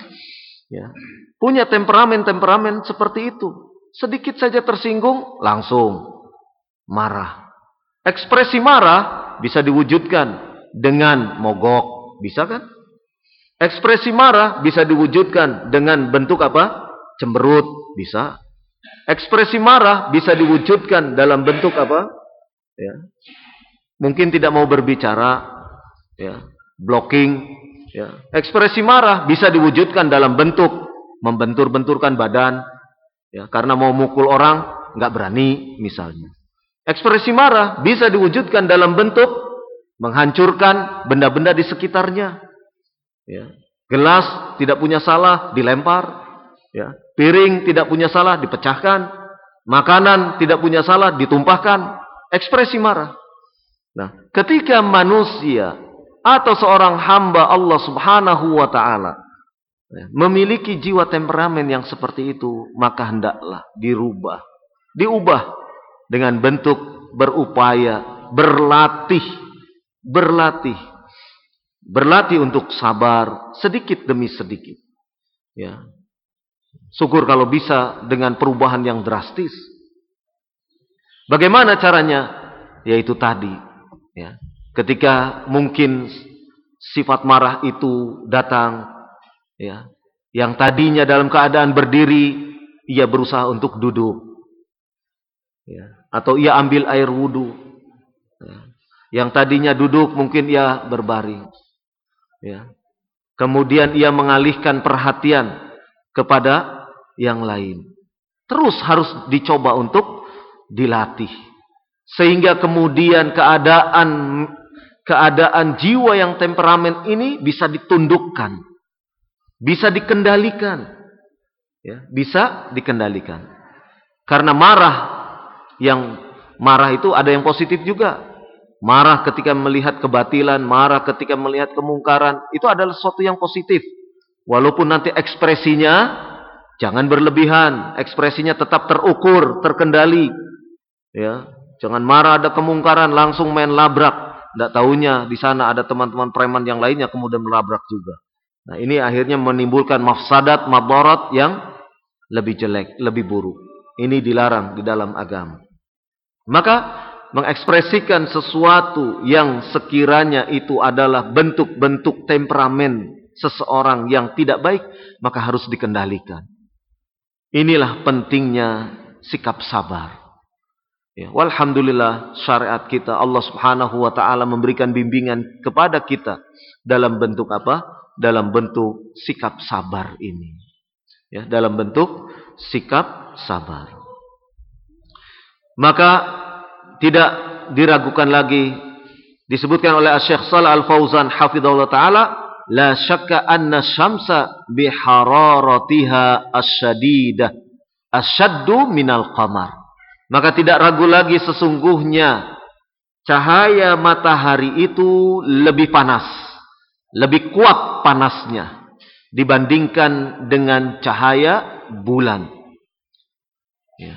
punya temperamen seperti itu. Sedikit saja tersinggung langsung marah. Ekspresi marah bisa diwujudkan dengan mogok, bisa kan? Ekspresi marah bisa diwujudkan dengan bentuk apa? Cemberut, bisa. Ekspresi marah bisa diwujudkan dalam bentuk apa? Ya. Mungkin tidak mau berbicara, blocking. Ya. Ekspresi marah bisa diwujudkan dalam bentuk membentur-benturkan badan, karena mau mukul orang nggak berani, misalnya. Ekspresi marah bisa diwujudkan dalam bentuk menghancurkan benda-benda di sekitarnya. Ya. Gelas tidak punya salah dilempar. Ya. Piring tidak punya salah dipecahkan. Makanan tidak punya salah ditumpahkan. Ekspresi marah. Nah, ketika manusia atau seorang hamba Allah Subhanahu wa taala memiliki jiwa temperamen yang seperti itu, maka hendaklah diubah dengan bentuk berupaya, berlatih untuk sabar sedikit demi sedikit. Ya. Syukur kalau bisa dengan perubahan yang drastis. Bagaimana caranya? Yaitu tadi, ketika mungkin sifat marah itu datang, yang tadinya dalam keadaan berdiri, ia berusaha untuk duduk, atau ia ambil air wudu. Yang tadinya duduk mungkin ia berbaring. Kemudian ia mengalihkan perhatian kepada yang lain. Terus harus dicoba untuk dilatih. Sehingga kemudian keadaan jiwa yang temperamen ini bisa ditundukkan. Bisa dikendalikan. Bisa dikendalikan. Karena marah itu ada yang positif juga. Marah ketika melihat kebatilan, marah ketika melihat kemungkaran, itu adalah sesuatu yang positif. Walaupun nanti ekspresinya Jangan berlebihan, ekspresinya tetap terukur, terkendali. Ya, jangan marah ada kemungkaran langsung main labrak. Tidak tahunya di sana ada teman-teman preman yang lainnya kemudian melabrak juga. Nah, ini akhirnya menimbulkan mafsadat, madarat yang lebih jelek, lebih buruk. Ini dilarang di dalam agama. Maka mengekspresikan sesuatu yang sekiranya itu adalah bentuk-bentuk temperamen seseorang yang tidak baik, maka harus dikendalikan. Inilah pentingnya sikap sabar. Ya, walhamdulillah syariat kita Allah Subhanahu wa taala memberikan bimbingan kepada kita dalam bentuk apa? Dalam bentuk sikap sabar ini. Ya, dalam bentuk sikap sabar. Maka tidak diragukan lagi disebutkan oleh Syekh Shalih Al-Fauzan hafizahullah taala, la syakka anna syamsa bihararatiha asyadidah asyaddu minal qamar. Maka tidak ragu lagi sesungguhnya cahaya matahari itu lebih panas, lebih kuat panasnya dibandingkan dengan cahaya bulan. Ya.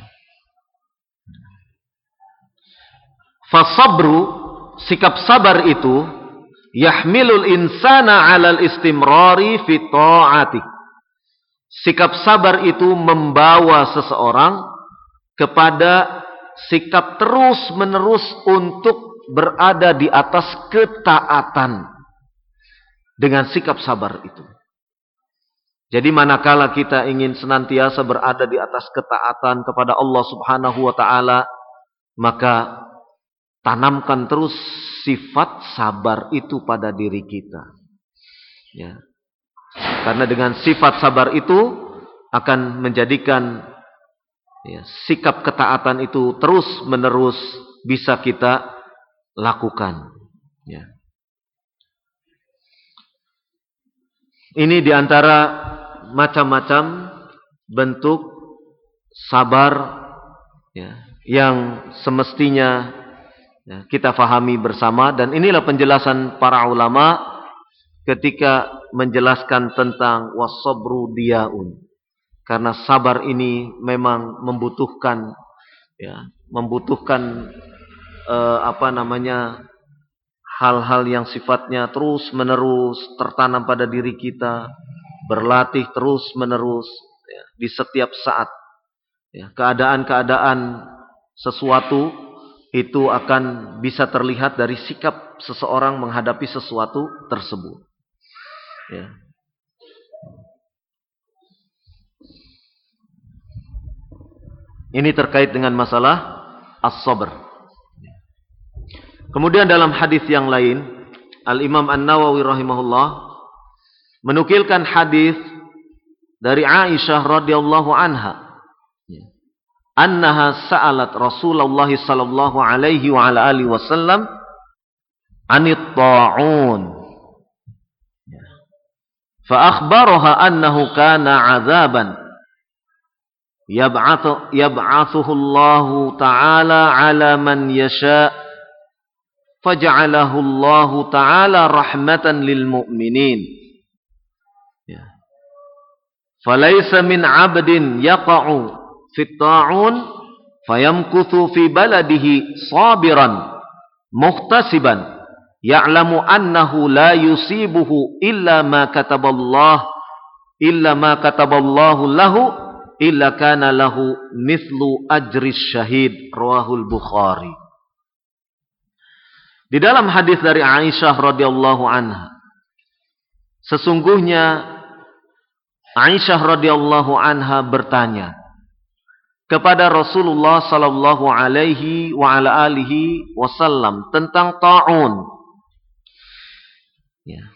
Fasabru, sikap sabar itu yahmilul insana 'alal istimrari fi ta'ati. Sikap sabar itu membawa seseorang kepada sikap terus-menerus untuk berada di atas ketaatan dengan sikap sabar itu. Jadi manakala kita ingin senantiasa berada di atas ketaatan kepada Allah Subhanahu wa taala, maka tanamkan terus sifat sabar itu pada diri kita. Ya. Karena dengan sifat sabar itu akan menjadikan sikap ketaatan itu terus-menerus bisa kita lakukan. Ya. Ini diantara macam-macam bentuk sabar yang semestinya kita fahami bersama, dan inilah penjelasan para ulama ketika menjelaskan tentang wasabru diyaun. Karena sabar ini memang membutuhkan hal-hal yang sifatnya terus-menerus tertanam pada diri kita, berlatih terus-menerus di setiap saat. Keadaan-keadaan sesuatu itu akan bisa terlihat dari sikap seseorang menghadapi sesuatu tersebut. Ya. Ini terkait dengan masalah as-sabr. Kemudian dalam hadis yang lain, Al-Imam An-Nawawi rahimahullah menukilkan hadis dari Aisyah radhiyallahu anha. Annaha sa'alat Rasulullah sallallahu alaihi wa ala alihi wasallam anit ta'un. Fa akhbaraha annahu kana 'adzaban yab'athuhu Allah ta'ala 'ala man yasha' faj'alahu Allah ta'ala rahmatan lil mu'minin. Falaysa min 'abdin yaqa'u fit ta'un fayamkuthu fi baladihi sabiran muhtasiban ya'lamu annahu la yusibuhu illa ma kataballahu lahu illa kana lahu mithlu ajris syahid. Rawahul Bukhari. Di dalam hadis dari Aisyah radhiyallahu anha, sesungguhnya Aisyah radhiyallahu anha bertanya kepada Rasulullah sallallahu alaihi wa ala alihi wasallam tentang ta'un. Ya.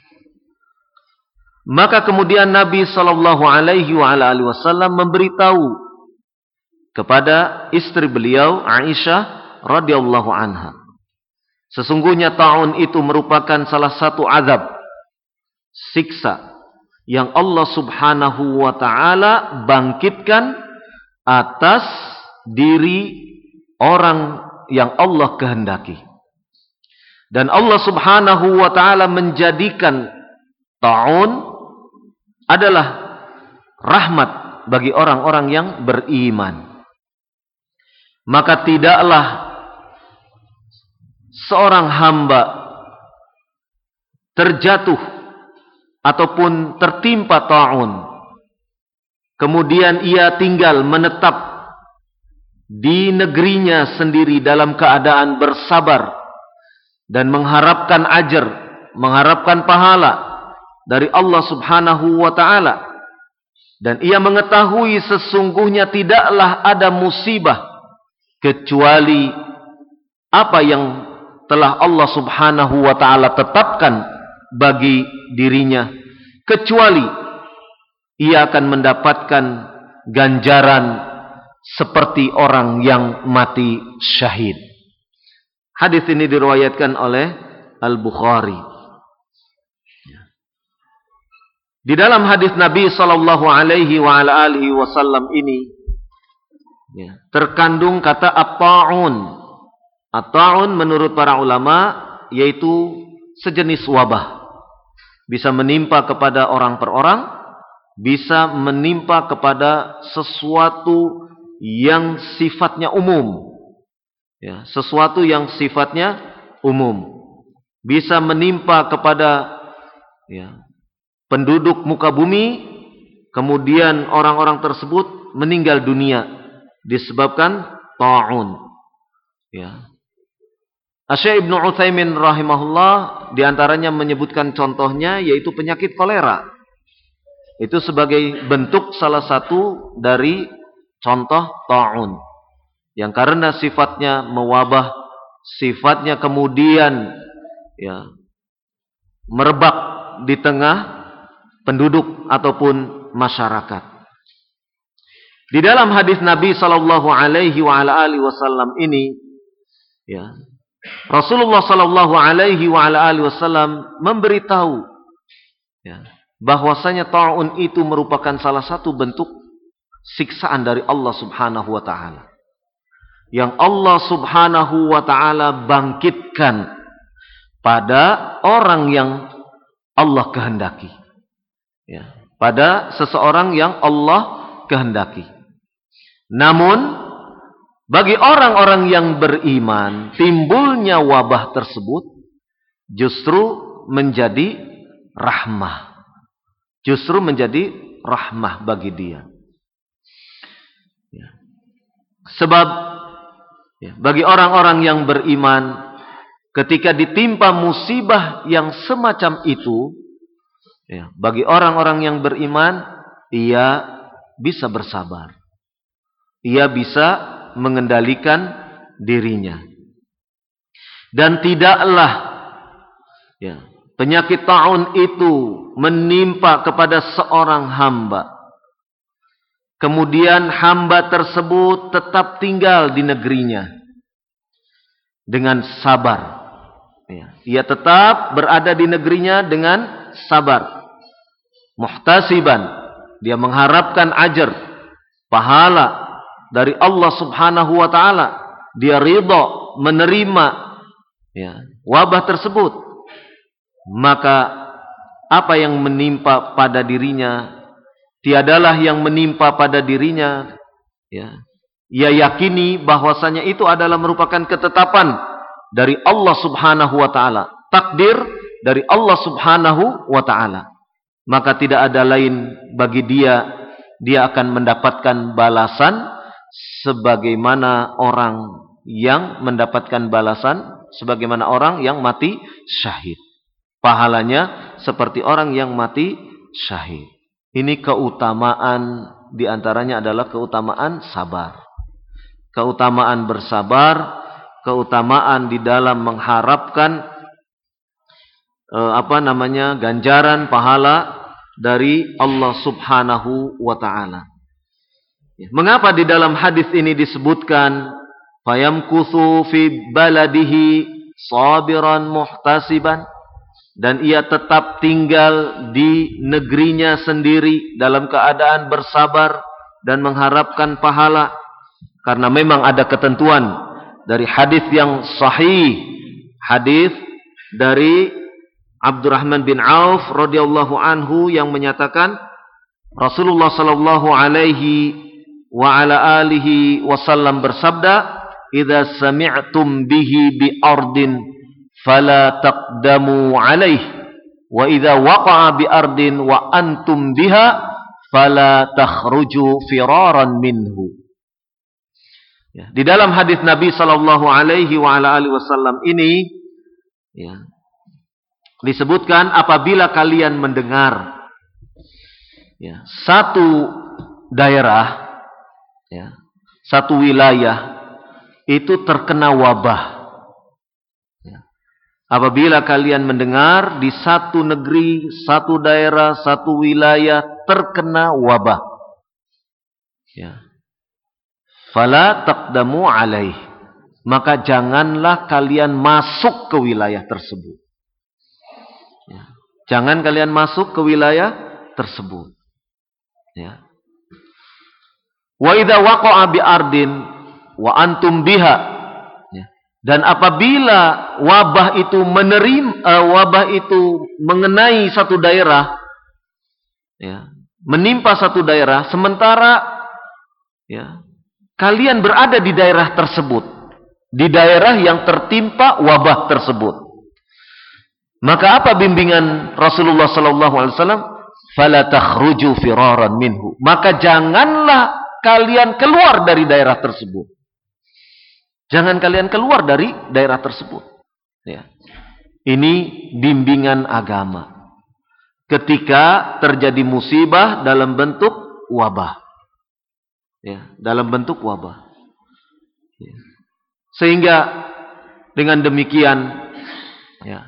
Maka kemudian Nabi sallallahu alaihi wa ala alihi wasallam memberitahu kepada istri beliau Aisyah radhiyallahu anha, sesungguhnya ta'un itu merupakan salah satu azab, siksa yang Allah Subhanahu wa taala bangkitkan atas diri orang yang Allah kehendaki. Dan Allah Subhanahu wa taala menjadikan ta'un adalah rahmat bagi orang-orang yang beriman. Maka tidaklah seorang hamba terjatuh ataupun tertimpa ta'un, kemudian ia tinggal menetap di negerinya sendiri dalam keadaan bersabar dan mengharapkan ajar, mengharapkan pahala dari Allah Subhanahu wa ta'ala, dan ia mengetahui sesungguhnya tidaklah ada musibah kecuali apa yang telah Allah Subhanahu wa ta'ala tetapkan bagi dirinya, kecuali ia akan mendapatkan ganjaran seperti orang yang mati syahid. Hadis ini diriwayatkan oleh Al-Bukhari. Di dalam hadis Nabi sallallahu alaihi wa ala alihi wasallam ini terkandung kata at-ta'un. At-ta'un menurut para ulama yaitu sejenis wabah. Bisa menimpa kepada orang per orang, bisa menimpa kepada sesuatu yang sifatnya umum. Ya, sesuatu yang sifatnya umum. Bisa menimpa kepada penduduk muka bumi, kemudian orang-orang tersebut meninggal dunia disebabkan ta'un. Asy-Syaikh Ibnu Utsaimin rahimahullah diantaranya menyebutkan contohnya yaitu penyakit kolera. Itu sebagai bentuk salah satu dari contoh ta'un, yang karena sifatnya mewabah, sifatnya kemudian merebak di tengah penduduk ataupun masyarakat. Di dalam hadis Nabi sallallahu alaihi wa ala alihi wasallam ini, Rasulullah sallallahu alaihi wa ala alihi wasallam memberitahu bahwasanya ta'un itu merupakan salah satu bentuk siksaan dari Allah Subhanahu wa taala, yang Allah Subhanahu wa taala bangkitkan pada orang yang Allah kehendaki. Pada seseorang yang Allah kehendaki. Namun bagi orang-orang yang beriman, timbulnya wabah tersebut justru menjadi rahmah. Justru menjadi rahmah bagi dia. Sebab bagi orang-orang yang beriman, ketika ditimpa musibah yang semacam itu, bagi orang-orang yang beriman, ia bisa bersabar. Ia bisa mengendalikan dirinya. Dan tidaklah penyakit ta'un itu menimpa kepada seorang hamba, kemudian hamba tersebut tetap tinggal di negerinya dengan sabar. Ia tetap berada di negerinya dengan sabar. Muhtasiban, dia mengharapkan ajar, pahala dari Allah Subhanahu wa taala. Dia ridha menerima wabah tersebut. Maka apa yang menimpa pada dirinya tiadalah yang menimpa pada dirinya. Ia yakini bahwasanya itu adalah merupakan ketetapan dari Allah Subhanahu wa taala, takdir dari Allah Subhanahu wa taala. Maka tidak ada lain bagi dia akan mendapatkan balasan sebagaimana orang yang mendapatkan balasan sebagaimana orang yang mati syahid. Pahalanya seperti orang yang mati syahid. Ini keutamaan, diantaranya adalah keutamaan sabar. Keutamaan bersabar, keutamaan di dalam mengharapkan ganjaran pahala dari Allah Subhanahu wa taala. Mengapa di dalam hadis ini disebutkan fayamkuthu fi baladihi sabiran muhtasiban, dan ia tetap tinggal di negerinya sendiri dalam keadaan bersabar dan mengharapkan pahala? Karena memang ada ketentuan dari hadis yang sahih, hadis dari Abdurrahman bin Auf radhiyallahu anhu yang menyatakan Rasulullah sallallahu alaihi wa ala alihi wasallam bersabda, "Idza sami'tum bihi bi ardin fala taqdamu alaihi, wa idza waqa'a bi ardin wa antum biha fala takhruju firaran minhu." Ya, di dalam hadis Nabi sallallahu alaihi wa ala alihi wasallam ini ya, disebutkan apabila kalian mendengar ya, satu daerah ya, satu wilayah itu terkena wabah. Ya. Apabila kalian mendengar di satu negeri, satu daerah, satu wilayah terkena wabah. Ya. Fala taqdamu alaih. Maka janganlah kalian masuk ke wilayah tersebut. Ya. Jangan kalian masuk ke wilayah tersebut. Ya. Wa idza waqa'a bi ardin wa antum biha. Ya. Dan apabila wabah itu mengenai satu daerah, ya, menimpa satu daerah, sementara ya, kalian berada di daerah tersebut, di daerah yang tertimpa wabah tersebut. Maka apa bimbingan Rasulullah sallallahu alaihi wasallam? Fala takhruju firaran minhu. Maka janganlah kalian keluar dari daerah tersebut. Jangan kalian keluar dari daerah tersebut. Ya. Ini bimbingan agama. Ketika terjadi musibah dalam bentuk wabah. Ya, dalam bentuk wabah. Ya. Sehingga dengan demikian ya,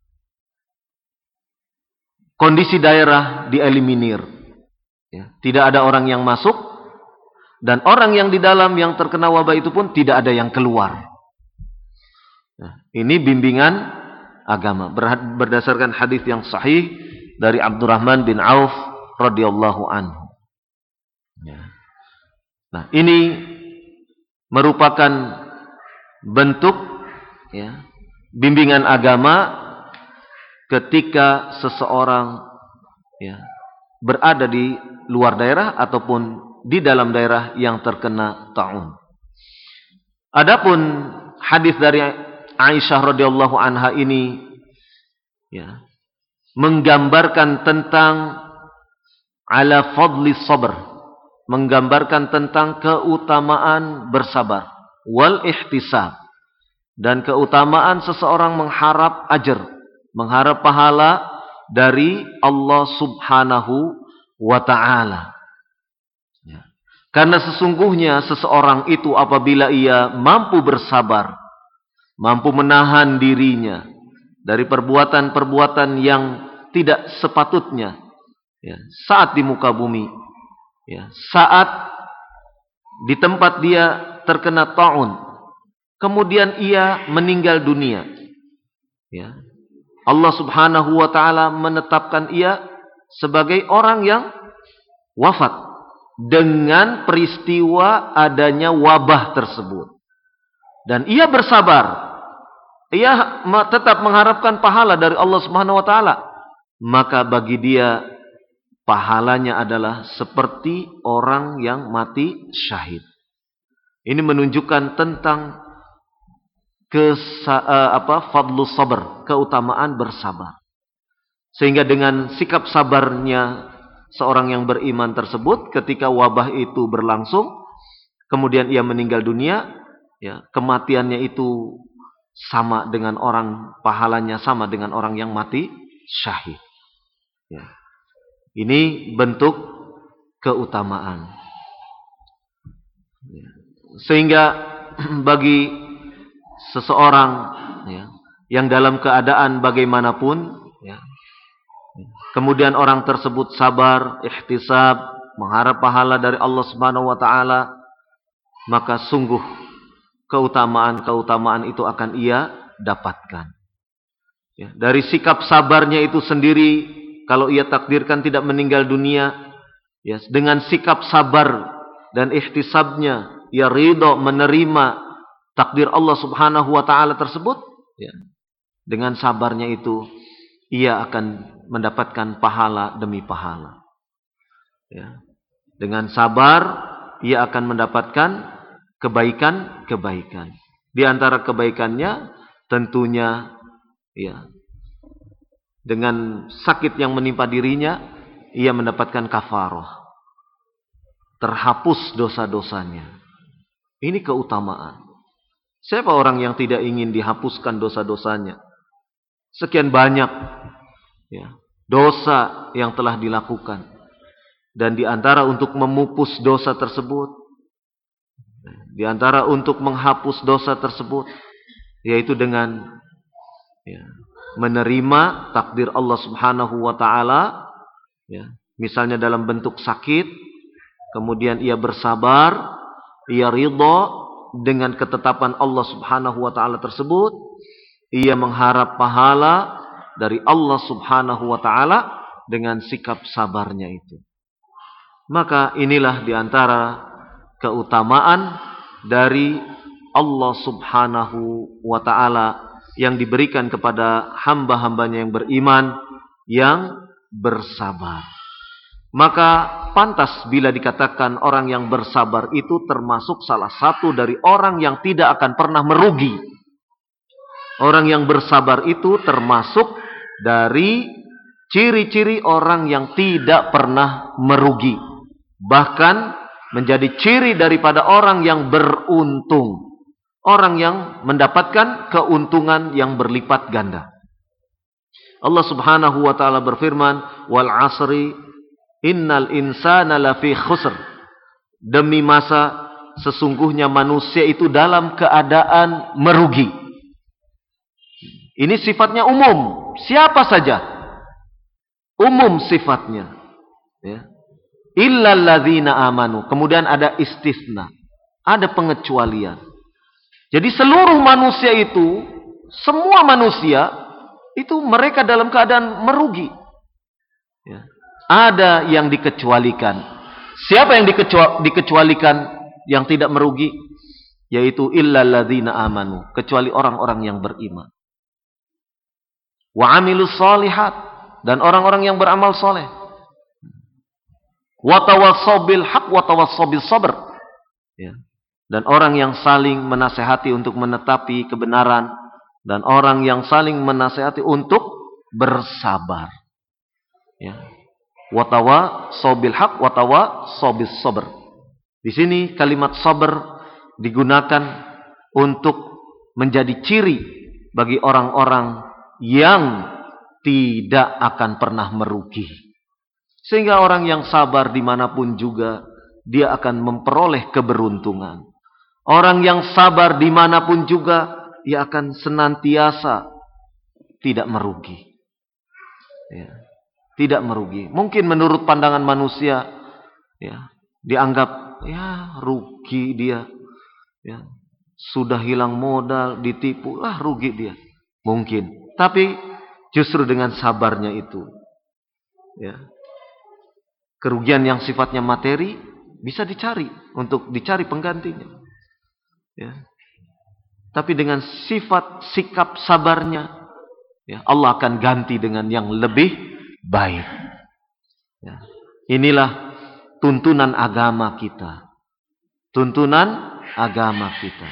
kondisi daerah dieliminir. Ya, tidak ada orang yang masuk dan orang yang di dalam yang terkena wabah itu pun tidak ada yang keluar. Nah, ini bimbingan agama berdasarkan hadis yang sahih dari Abdurrahman bin Auf radhiyallahu anhu. Ya. Nah, ini merupakan bentuk ya, bimbingan agama ketika seseorang ya, berada di luar daerah ataupun di dalam daerah yang terkena ta'un. Adapun hadis dari Aisyah radhiyallahu anha ini ya, menggambarkan tentang ala fadli sabr, menggambarkan tentang keutamaan bersabar wal ihtisab, dan keutamaan seseorang mengharap ajar, mengharap pahala dari Allah subhanahu wa ta'ala. Ya. Karena sesungguhnya seseorang itu apabila ia mampu bersabar, mampu menahan dirinya dari perbuatan-perbuatan yang tidak sepatutnya ya, saat di muka bumi, ya, saat di tempat dia terkena ta'un, kemudian ia meninggal dunia, ya, Allah subhanahu wa ta'ala menetapkan ia sebagai orang yang wafat dengan peristiwa adanya wabah tersebut, dan ia bersabar, ia tetap mengharapkan pahala dari Allah subhanahu wa ta'ala, maka bagi dia pahalanya adalah seperti orang yang mati syahid. Ini menunjukkan tentang fadlu sabar, keutamaan bersabar. Sehingga dengan sikap sabarnya seorang yang beriman tersebut, ketika wabah itu berlangsung, kemudian ia meninggal dunia, ya, kematiannya itu sama dengan orang, pahalanya sama dengan orang yang mati syahid. Ya. Ini bentuk keutamaan. Ya. Sehingga bagi seseorang ya, yang dalam keadaan bagaimanapun ya, kemudian orang tersebut sabar, ihtisab, mengharap pahala dari Allah subhanahu wa ta'ala, maka sungguh keutamaan-keutamaan itu akan ia dapatkan. Ya, dari sikap sabarnya itu sendiri, kalau ia takdirkan tidak meninggal dunia, ya, dengan sikap sabar dan ihtisabnya, ia ridho menerima takdir Allah subhanahu wa ta'ala tersebut, ya, dengan sabarnya itu ia akan mendapatkan pahala demi pahala. Ya. Dengan sabar ia akan mendapatkan kebaikan-kebaikan. Di antara kebaikannya tentunya ya, dengan sakit yang menimpa dirinya ia mendapatkan kafarah. Terhapus dosa-dosanya. Ini keutamaan. Siapa orang yang tidak ingin dihapuskan dosa-dosanya? Sekian banyak ya, dosa yang telah dilakukan. Dan di antara untuk memupus dosa tersebut, di antara untuk menghapus dosa tersebut, yaitu dengan ya, menerima takdir Allah Subhanahu wa taala, ya, misalnya dalam bentuk sakit, kemudian ia bersabar, ia ridha dengan ketetapan Allah Subhanahu wa taala tersebut, ia mengharap pahala dari Allah Subhanahu wa taala dengan sikap sabarnya itu. Maka inilah di antara keutamaan dari Allah Subhanahu wa taala yang diberikan kepada hamba-hambanya yang beriman, yang bersabar. Maka pantas bila dikatakan orang yang bersabar itu termasuk salah satu dari orang yang tidak akan pernah merugi. Orang yang bersabar itu termasuk dari ciri-ciri orang yang tidak pernah merugi. Bahkan menjadi ciri daripada orang yang beruntung. Orang yang mendapatkan keuntungan yang berlipat ganda. Allah Subhanahu wa taala berfirman, "Wal 'asri innal insana lafi khusr." Demi masa sesungguhnya manusia itu dalam keadaan merugi. Ini sifatnya umum, siapa saja umum sifatnya, ya. Illal ladzina amanu. Kemudian ada istisna, ada pengecualian. Jadi seluruh manusia itu, semua manusia itu mereka dalam keadaan merugi. Ya. Ada yang dikecualikan. Siapa yang dikecualikan yang tidak merugi? Yaitu illal ladzina amanu, kecuali orang-orang yang beriman. Wa amilus shalihat, dan orang-orang yang beramal soleh. Wa tawassaw bil haq wa tawassaw bis sabr. Ya. Dan orang yang saling menasehati untuk menetapi kebenaran, dan orang yang saling menasehati untuk bersabar. Ya. Wa tawassaw bil haq wa tawassaw bis sabr. Di sini kalimat sabar digunakan untuk menjadi ciri bagi orang-orang yang tidak akan pernah merugi. Sehingga orang yang sabar dimanapun juga, dia akan memperoleh keberuntungan. Orang yang sabar dimanapun juga, dia akan senantiasa tidak merugi. Ya, tidak merugi. Mungkin menurut pandangan manusia, ya, dianggap ya rugi dia. Ya, sudah hilang modal, ditipu, rugi dia. Mungkin. Tapi justru dengan sabarnya itu, ya, kerugian yang sifatnya materi bisa dicari untuk dicari penggantinya. Ya. Tapi dengan sikap sabarnya, ya, Allah akan ganti dengan yang lebih baik. Ya. Inilah tuntunan agama kita. Tuntunan agama kita.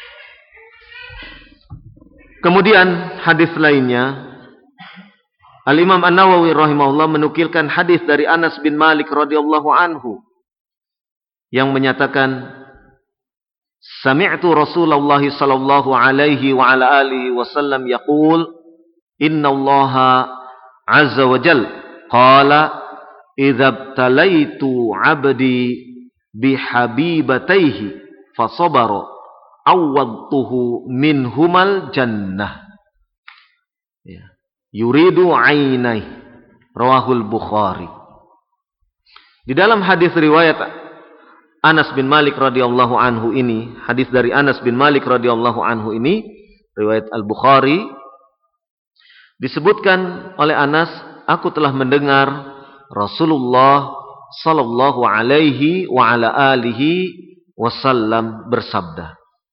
Kemudian hadis lainnya, Al-Imam An-Nawawi rahimahullah menukilkan hadis dari Anas bin Malik radhiyallahu anhu yang menyatakan, sami'tu Rasulullah sallallahu alaihi wa ala alihi wasallam yaqul, innallaha azza wa jal qala idza btalaitu 'abdi bihabibatayhi fasabara awwadtuhu minhumal jannah. Ya. Yuridu ainai, rawahul Bukhari. Di dalam hadis riwayat Anas bin Malik radhiyallahu anhu ini, hadis dari Anas bin Malik radhiyallahu anhu ini, riwayat Al-Bukhari, disebutkan oleh Anas, aku telah mendengar Rasulullah sallallahu alaihi wa ala alihi wasallam bersabda.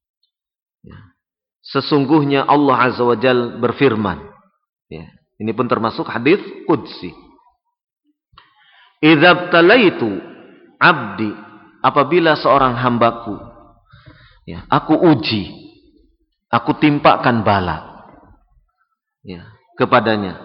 Sesungguhnya Allah Azza wa Jalla berfirman. Ya, ini pun termasuk hadis qudsi. Idzabtalaitu abdi, apabila seorang hambaku, ya, aku uji, aku timpakan bala, ya, kepadanya,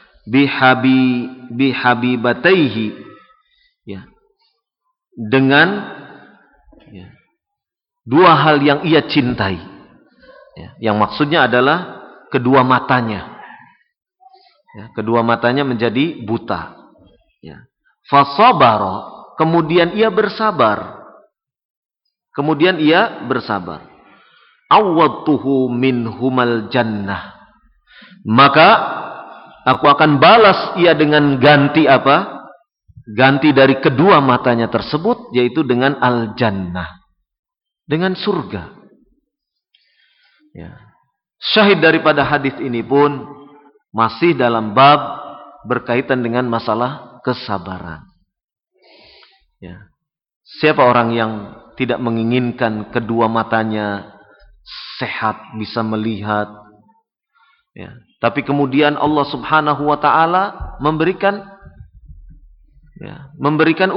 bihabibataihi, ya, dengan, ya, dua hal yang ia cintai, ya, yang maksudnya adalah kedua matanya, ya, kedua matanya menjadi buta, ya. Fasabara, kemudian ia bersabar. Kemudian ia bersabar. Awwadtuhu minhumal jannah. Maka aku akan balas ia dengan ganti apa? Ganti dari kedua matanya tersebut, yaitu dengan al-jannah. Dengan surga. Ya. Syahid daripada hadis ini pun masih dalam bab berkaitan dengan masalah kesabaran. Ya. Siapa orang yang tidak menginginkan kedua matanya sehat, bisa melihat, ya, tapi kemudian Allah Subhanahu wa taala memberikan, ya, memberikan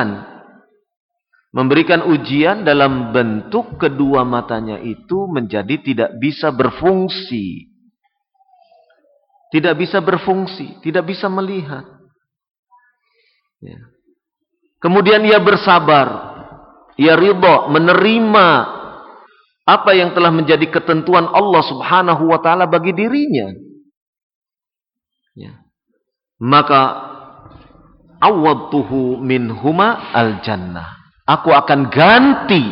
ujian dalam bentuk kedua matanya itu menjadi tidak bisa berfungsi. Tidak bisa berfungsi, tidak bisa melihat. Ya. Kemudian ia bersabar, ia ridha, menerima apa yang telah menjadi ketentuan Allah Subhanahu wa taala bagi dirinya. Ya. Maka awwadtuhu minhuma al-jannah. Aku akan ganti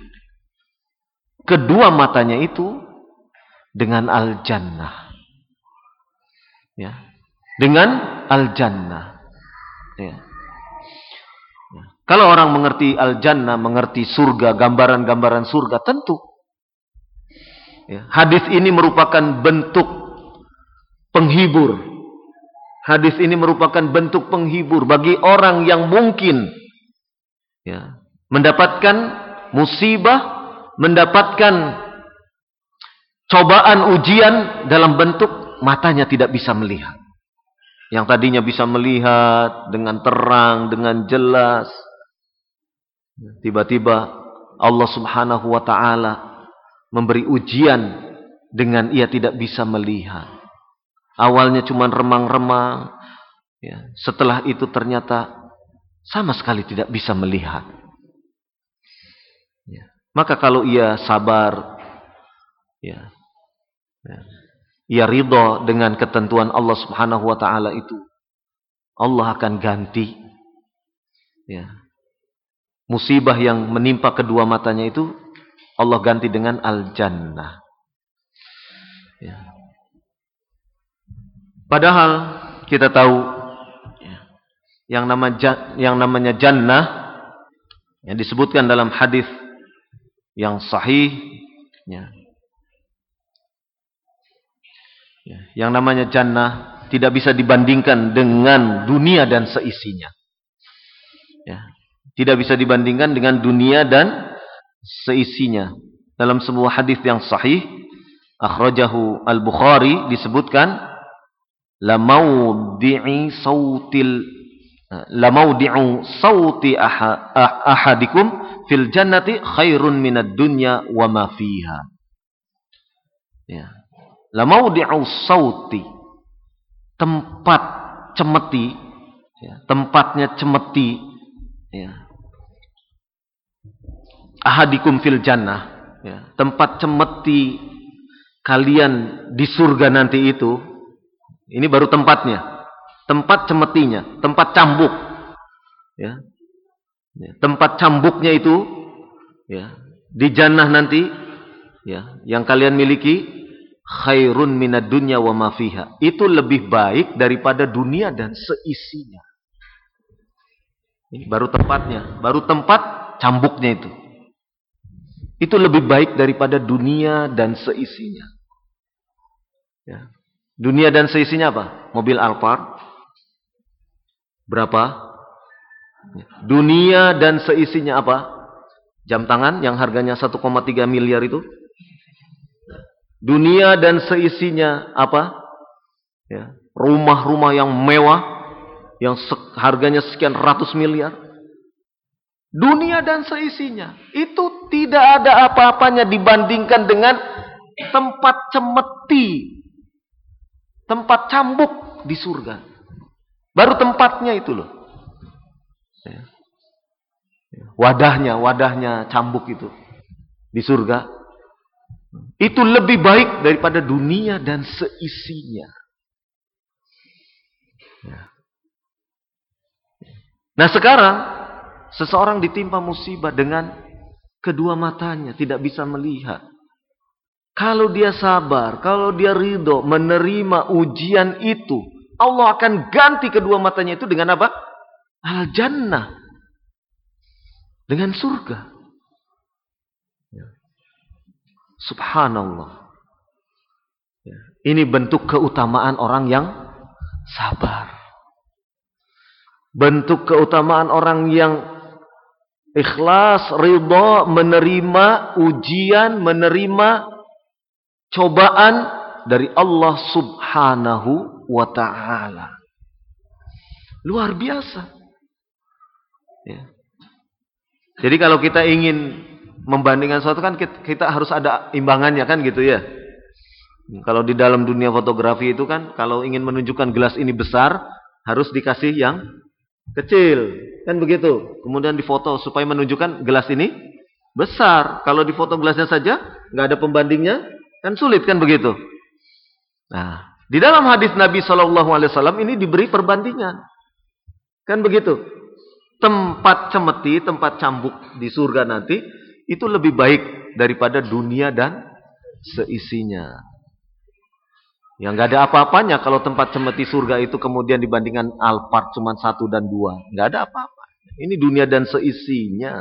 kedua matanya itu dengan al-jannah. Ya. Dengan al-jannah. Ya. Kalau orang mengerti al-jannah, mengerti surga, gambaran-gambaran surga, tentu. Ya. Hadis ini merupakan bentuk penghibur. Hadis ini merupakan bentuk penghibur bagi orang yang mungkin, ya, mendapatkan musibah, mendapatkan cobaan ujian dalam bentuk matanya tidak bisa melihat. Yang tadinya bisa melihat dengan terang, dengan jelas, tiba-tiba Allah Subhanahu wa taala memberi ujian dengan ia tidak bisa melihat. Awalnya cuma remang-remang, ya, setelah itu ternyata sama sekali tidak bisa melihat. Ya. Maka kalau ia sabar, ya, ya, ia ridha dengan ketentuan Allah Subhanahu wa taala itu, Allah akan ganti, ya, musibah yang menimpa kedua matanya itu Allah ganti dengan al-jannah. Ya. Padahal kita tahu, ya, yang namanya jannah yang disebutkan dalam hadis yang sahih, ya, ya, yang namanya jannah tidak bisa dibandingkan dengan dunia dan seisinya. Ya. Tidak bisa dibandingkan dengan dunia dan seisinya. Dalam sebuah hadis yang sahih, akhrajahu Al-Bukhari, disebutkan lamaudi'u sauti ahadikum fil jannati khairun minad dunya wa ma fiha. Ya. Lamaudi'u sauti, tempat cemeti, ya, tempatnya cemeti, ya, ahadikum fil jannah, ya, tempat cemeti kalian di surga nanti itu, ini baru tempatnya, tempat cemetinya, tempat cambuk, ya, ya, tempat cambuknya itu, ya, di jannah nanti, ya, yang kalian miliki khairun minad dunya wa ma fiha, itu lebih baik daripada dunia dan seisinya. Ini baru tempatnya, baru tempat cambuknya itu. Itu lebih baik daripada dunia dan seisinya. Ya. Dunia dan seisinya apa? Mobil Alphard. Berapa? Dunia dan seisinya apa? Jam tangan yang harganya 1,3 miliar itu. Dunia dan seisinya apa? Ya. Rumah-rumah yang mewah. yang harganya sekian ratus miliar. Dunia dan seisinya itu tidak ada apa-apanya dibandingkan dengan tempat cemeti, tempat cambuk di surga. Baru tempatnya itu loh. Wadahnya cambuk itu di surga. Itu lebih baik daripada dunia dan seisinya. Nah sekarang seseorang ditimpa musibah dengan kedua matanya tidak bisa melihat. Kalau dia sabar, kalau dia ridho menerima ujian itu, Allah akan ganti kedua matanya itu dengan apa? Al-Jannah. Dengan surga. Subhanallah. Ini bentuk keutamaan orang yang sabar. Bentuk keutamaan orang yang ikhlas, ridha, menerima ujian, menerima cobaan dari Allah Subhanahu wa ta'ala. Luar biasa. Ya. Jadi kalau kita ingin membandingkan sesuatu kan kita harus ada imbangannya kan gitu ya. Kalau di dalam dunia fotografi itu kan kalau ingin menunjukkan gelas ini besar harus dikasih yang kecil kan begitu. Kemudian difoto supaya menunjukkan gelas ini besar. Kalau difoto gelasnya saja nggak ada pembandingnya kan sulit kan begitu. Nah di dalam hadis Nabi SAW ini diberi perbandingan kan begitu. Tempat cemeti, tempat cambuk di surga nanti itu lebih baik daripada dunia dan seisinya. Yang nggak ada apa-apanya kalau tempat cemeti surga itu kemudian dibandingkan Alphard cuma 1 dan 2, nggak ada apa-apa. Ini dunia dan seisinya.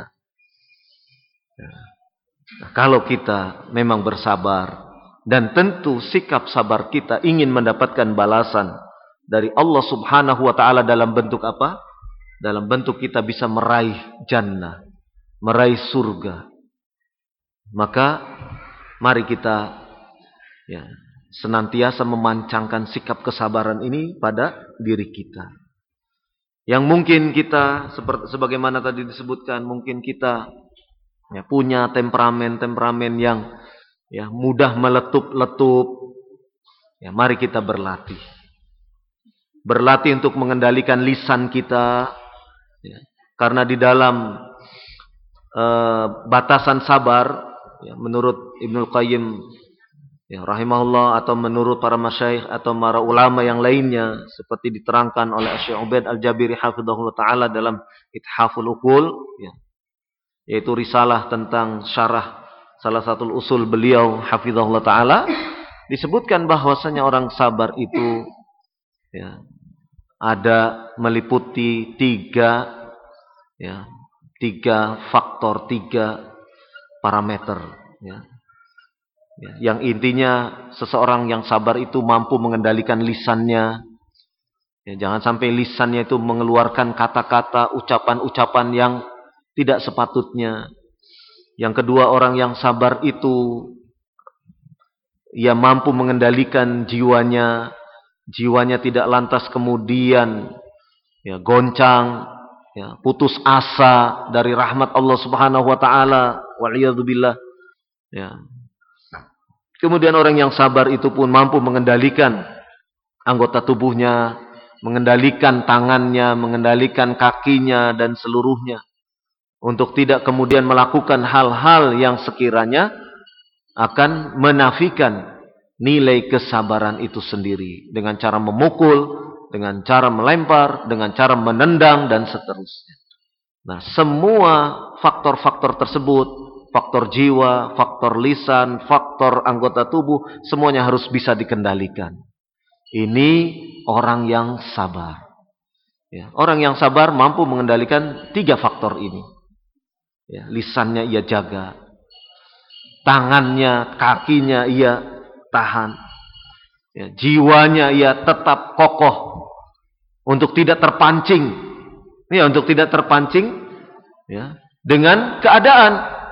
Nah, kalau kita memang bersabar dan tentu sikap sabar kita ingin mendapatkan balasan dari Allah Subhanahu wa ta'ala dalam bentuk apa? Dalam bentuk kita bisa meraih jannah, meraih surga. Maka mari kita senantiasa memancangkan sikap kesabaran ini pada diri kita. Yang mungkin kita sebagaimana tadi disebutkan, mungkin kita punya temperamen yang mudah meletup-letup. Mari kita berlatih. Berlatih untuk mengendalikan lisan kita. Karena di dalam batasan sabar, menurut Ibnul Qayyim rahimahullah atau menurut para masyayikh atau para ulama yang lainnya seperti diterangkan oleh Syekh Ubaid Al-Jabiri hafizahullah taala dalam Ithaful Uqul, yaitu risalah tentang syarah salah satu usul beliau hafizahullah taala, disebutkan bahwasanya orang sabar itu ada meliputi tiga faktor, 3 parameter. Yang intinya seseorang yang sabar itu mampu mengendalikan lisannya. Jangan sampai lisannya itu mengeluarkan kata-kata, ucapan-ucapan yang tidak sepatutnya. Yang kedua, orang yang sabar itu ia mampu mengendalikan jiwanya. Jiwanya tidak lantas kemudian goncang, putus asa dari rahmat Allah Subhanahu wa taala, waliyadzubillah. Kemudian orang yang sabar itu pun mampu mengendalikan anggota tubuhnya, mengendalikan tangannya, mengendalikan kakinya dan seluruhnya untuk tidak kemudian melakukan hal-hal yang sekiranya akan menafikan nilai kesabaran itu sendiri dengan cara memukul, dengan cara melempar, dengan cara menendang dan seterusnya. Nah, semua faktor-faktor tersebut, faktor jiwa, faktor lisan, faktor anggota tubuh, semuanya harus bisa dikendalikan. Ini orang yang sabar. Orang yang sabar mampu mengendalikan 3 faktor ini. Lisannya ia jaga, tangannya, kakinya ia tahan, jiwanya ia tetap kokoh untuk tidak terpancing, untuk tidak terpancing dengan keadaan,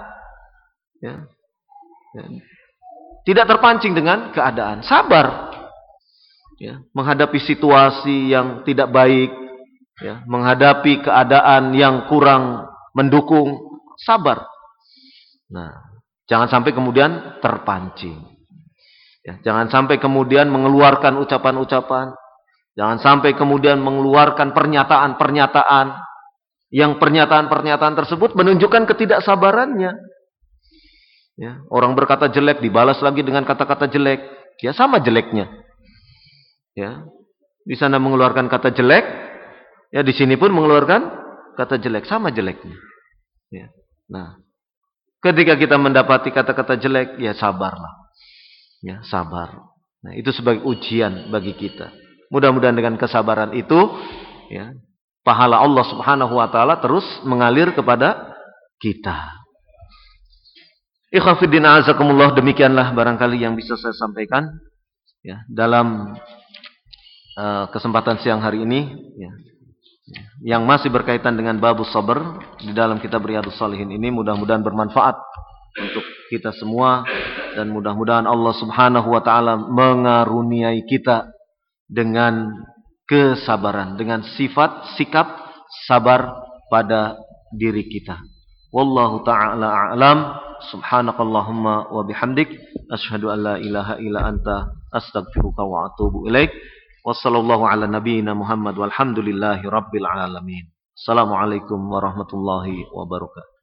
tidak terpancing dengan keadaan, sabar menghadapi situasi yang tidak baik, ya, menghadapi keadaan yang kurang mendukung, sabar. Nah, jangan sampai kemudian terpancing. Ya, jangan sampai kemudian mengeluarkan ucapan-ucapan, jangan sampai kemudian mengeluarkan pernyataan-pernyataan yang pernyataan-pernyataan tersebut menunjukkan ketidaksabarannya. Ya, orang berkata jelek dibalas lagi dengan kata-kata jelek, ya sama jeleknya. Ya, di sana mengeluarkan kata jelek, ya di sini pun mengeluarkan kata jelek, sama jeleknya. Ya. Nah, ketika kita mendapati kata-kata jelek, ya sabarlah. Ya, sabar. Nah, itu sebagai ujian bagi kita. Mudah-mudahan dengan kesabaran itu, ya, pahala Allah Subhanahu wa taala terus mengalir kepada kita. Ikhwatiddin azakumullah, demikianlah barangkali yang bisa saya sampaikan ya dalam kesempatan siang hari ini ya. Yang masih berkaitan dengan babus sabar di dalam kitab Riyadhus Shalihin ini, mudah-mudahan bermanfaat untuk kita semua dan mudah-mudahan Allah Subhanahu wa taala mengaruniai kita dengan kesabaran, dengan sifat sikap sabar pada diri kita. Wallahu taala a'lam. Subhanakallahumma wa bihamdik asyhadu an la ilaha illa anta astaghfiruka wa atubu ilaik. Wassallallahu ala nabiyyina Muhammad walhamdulillahi rabbil alamin. Assalamualaikum warahmatullahi wabarakatuh.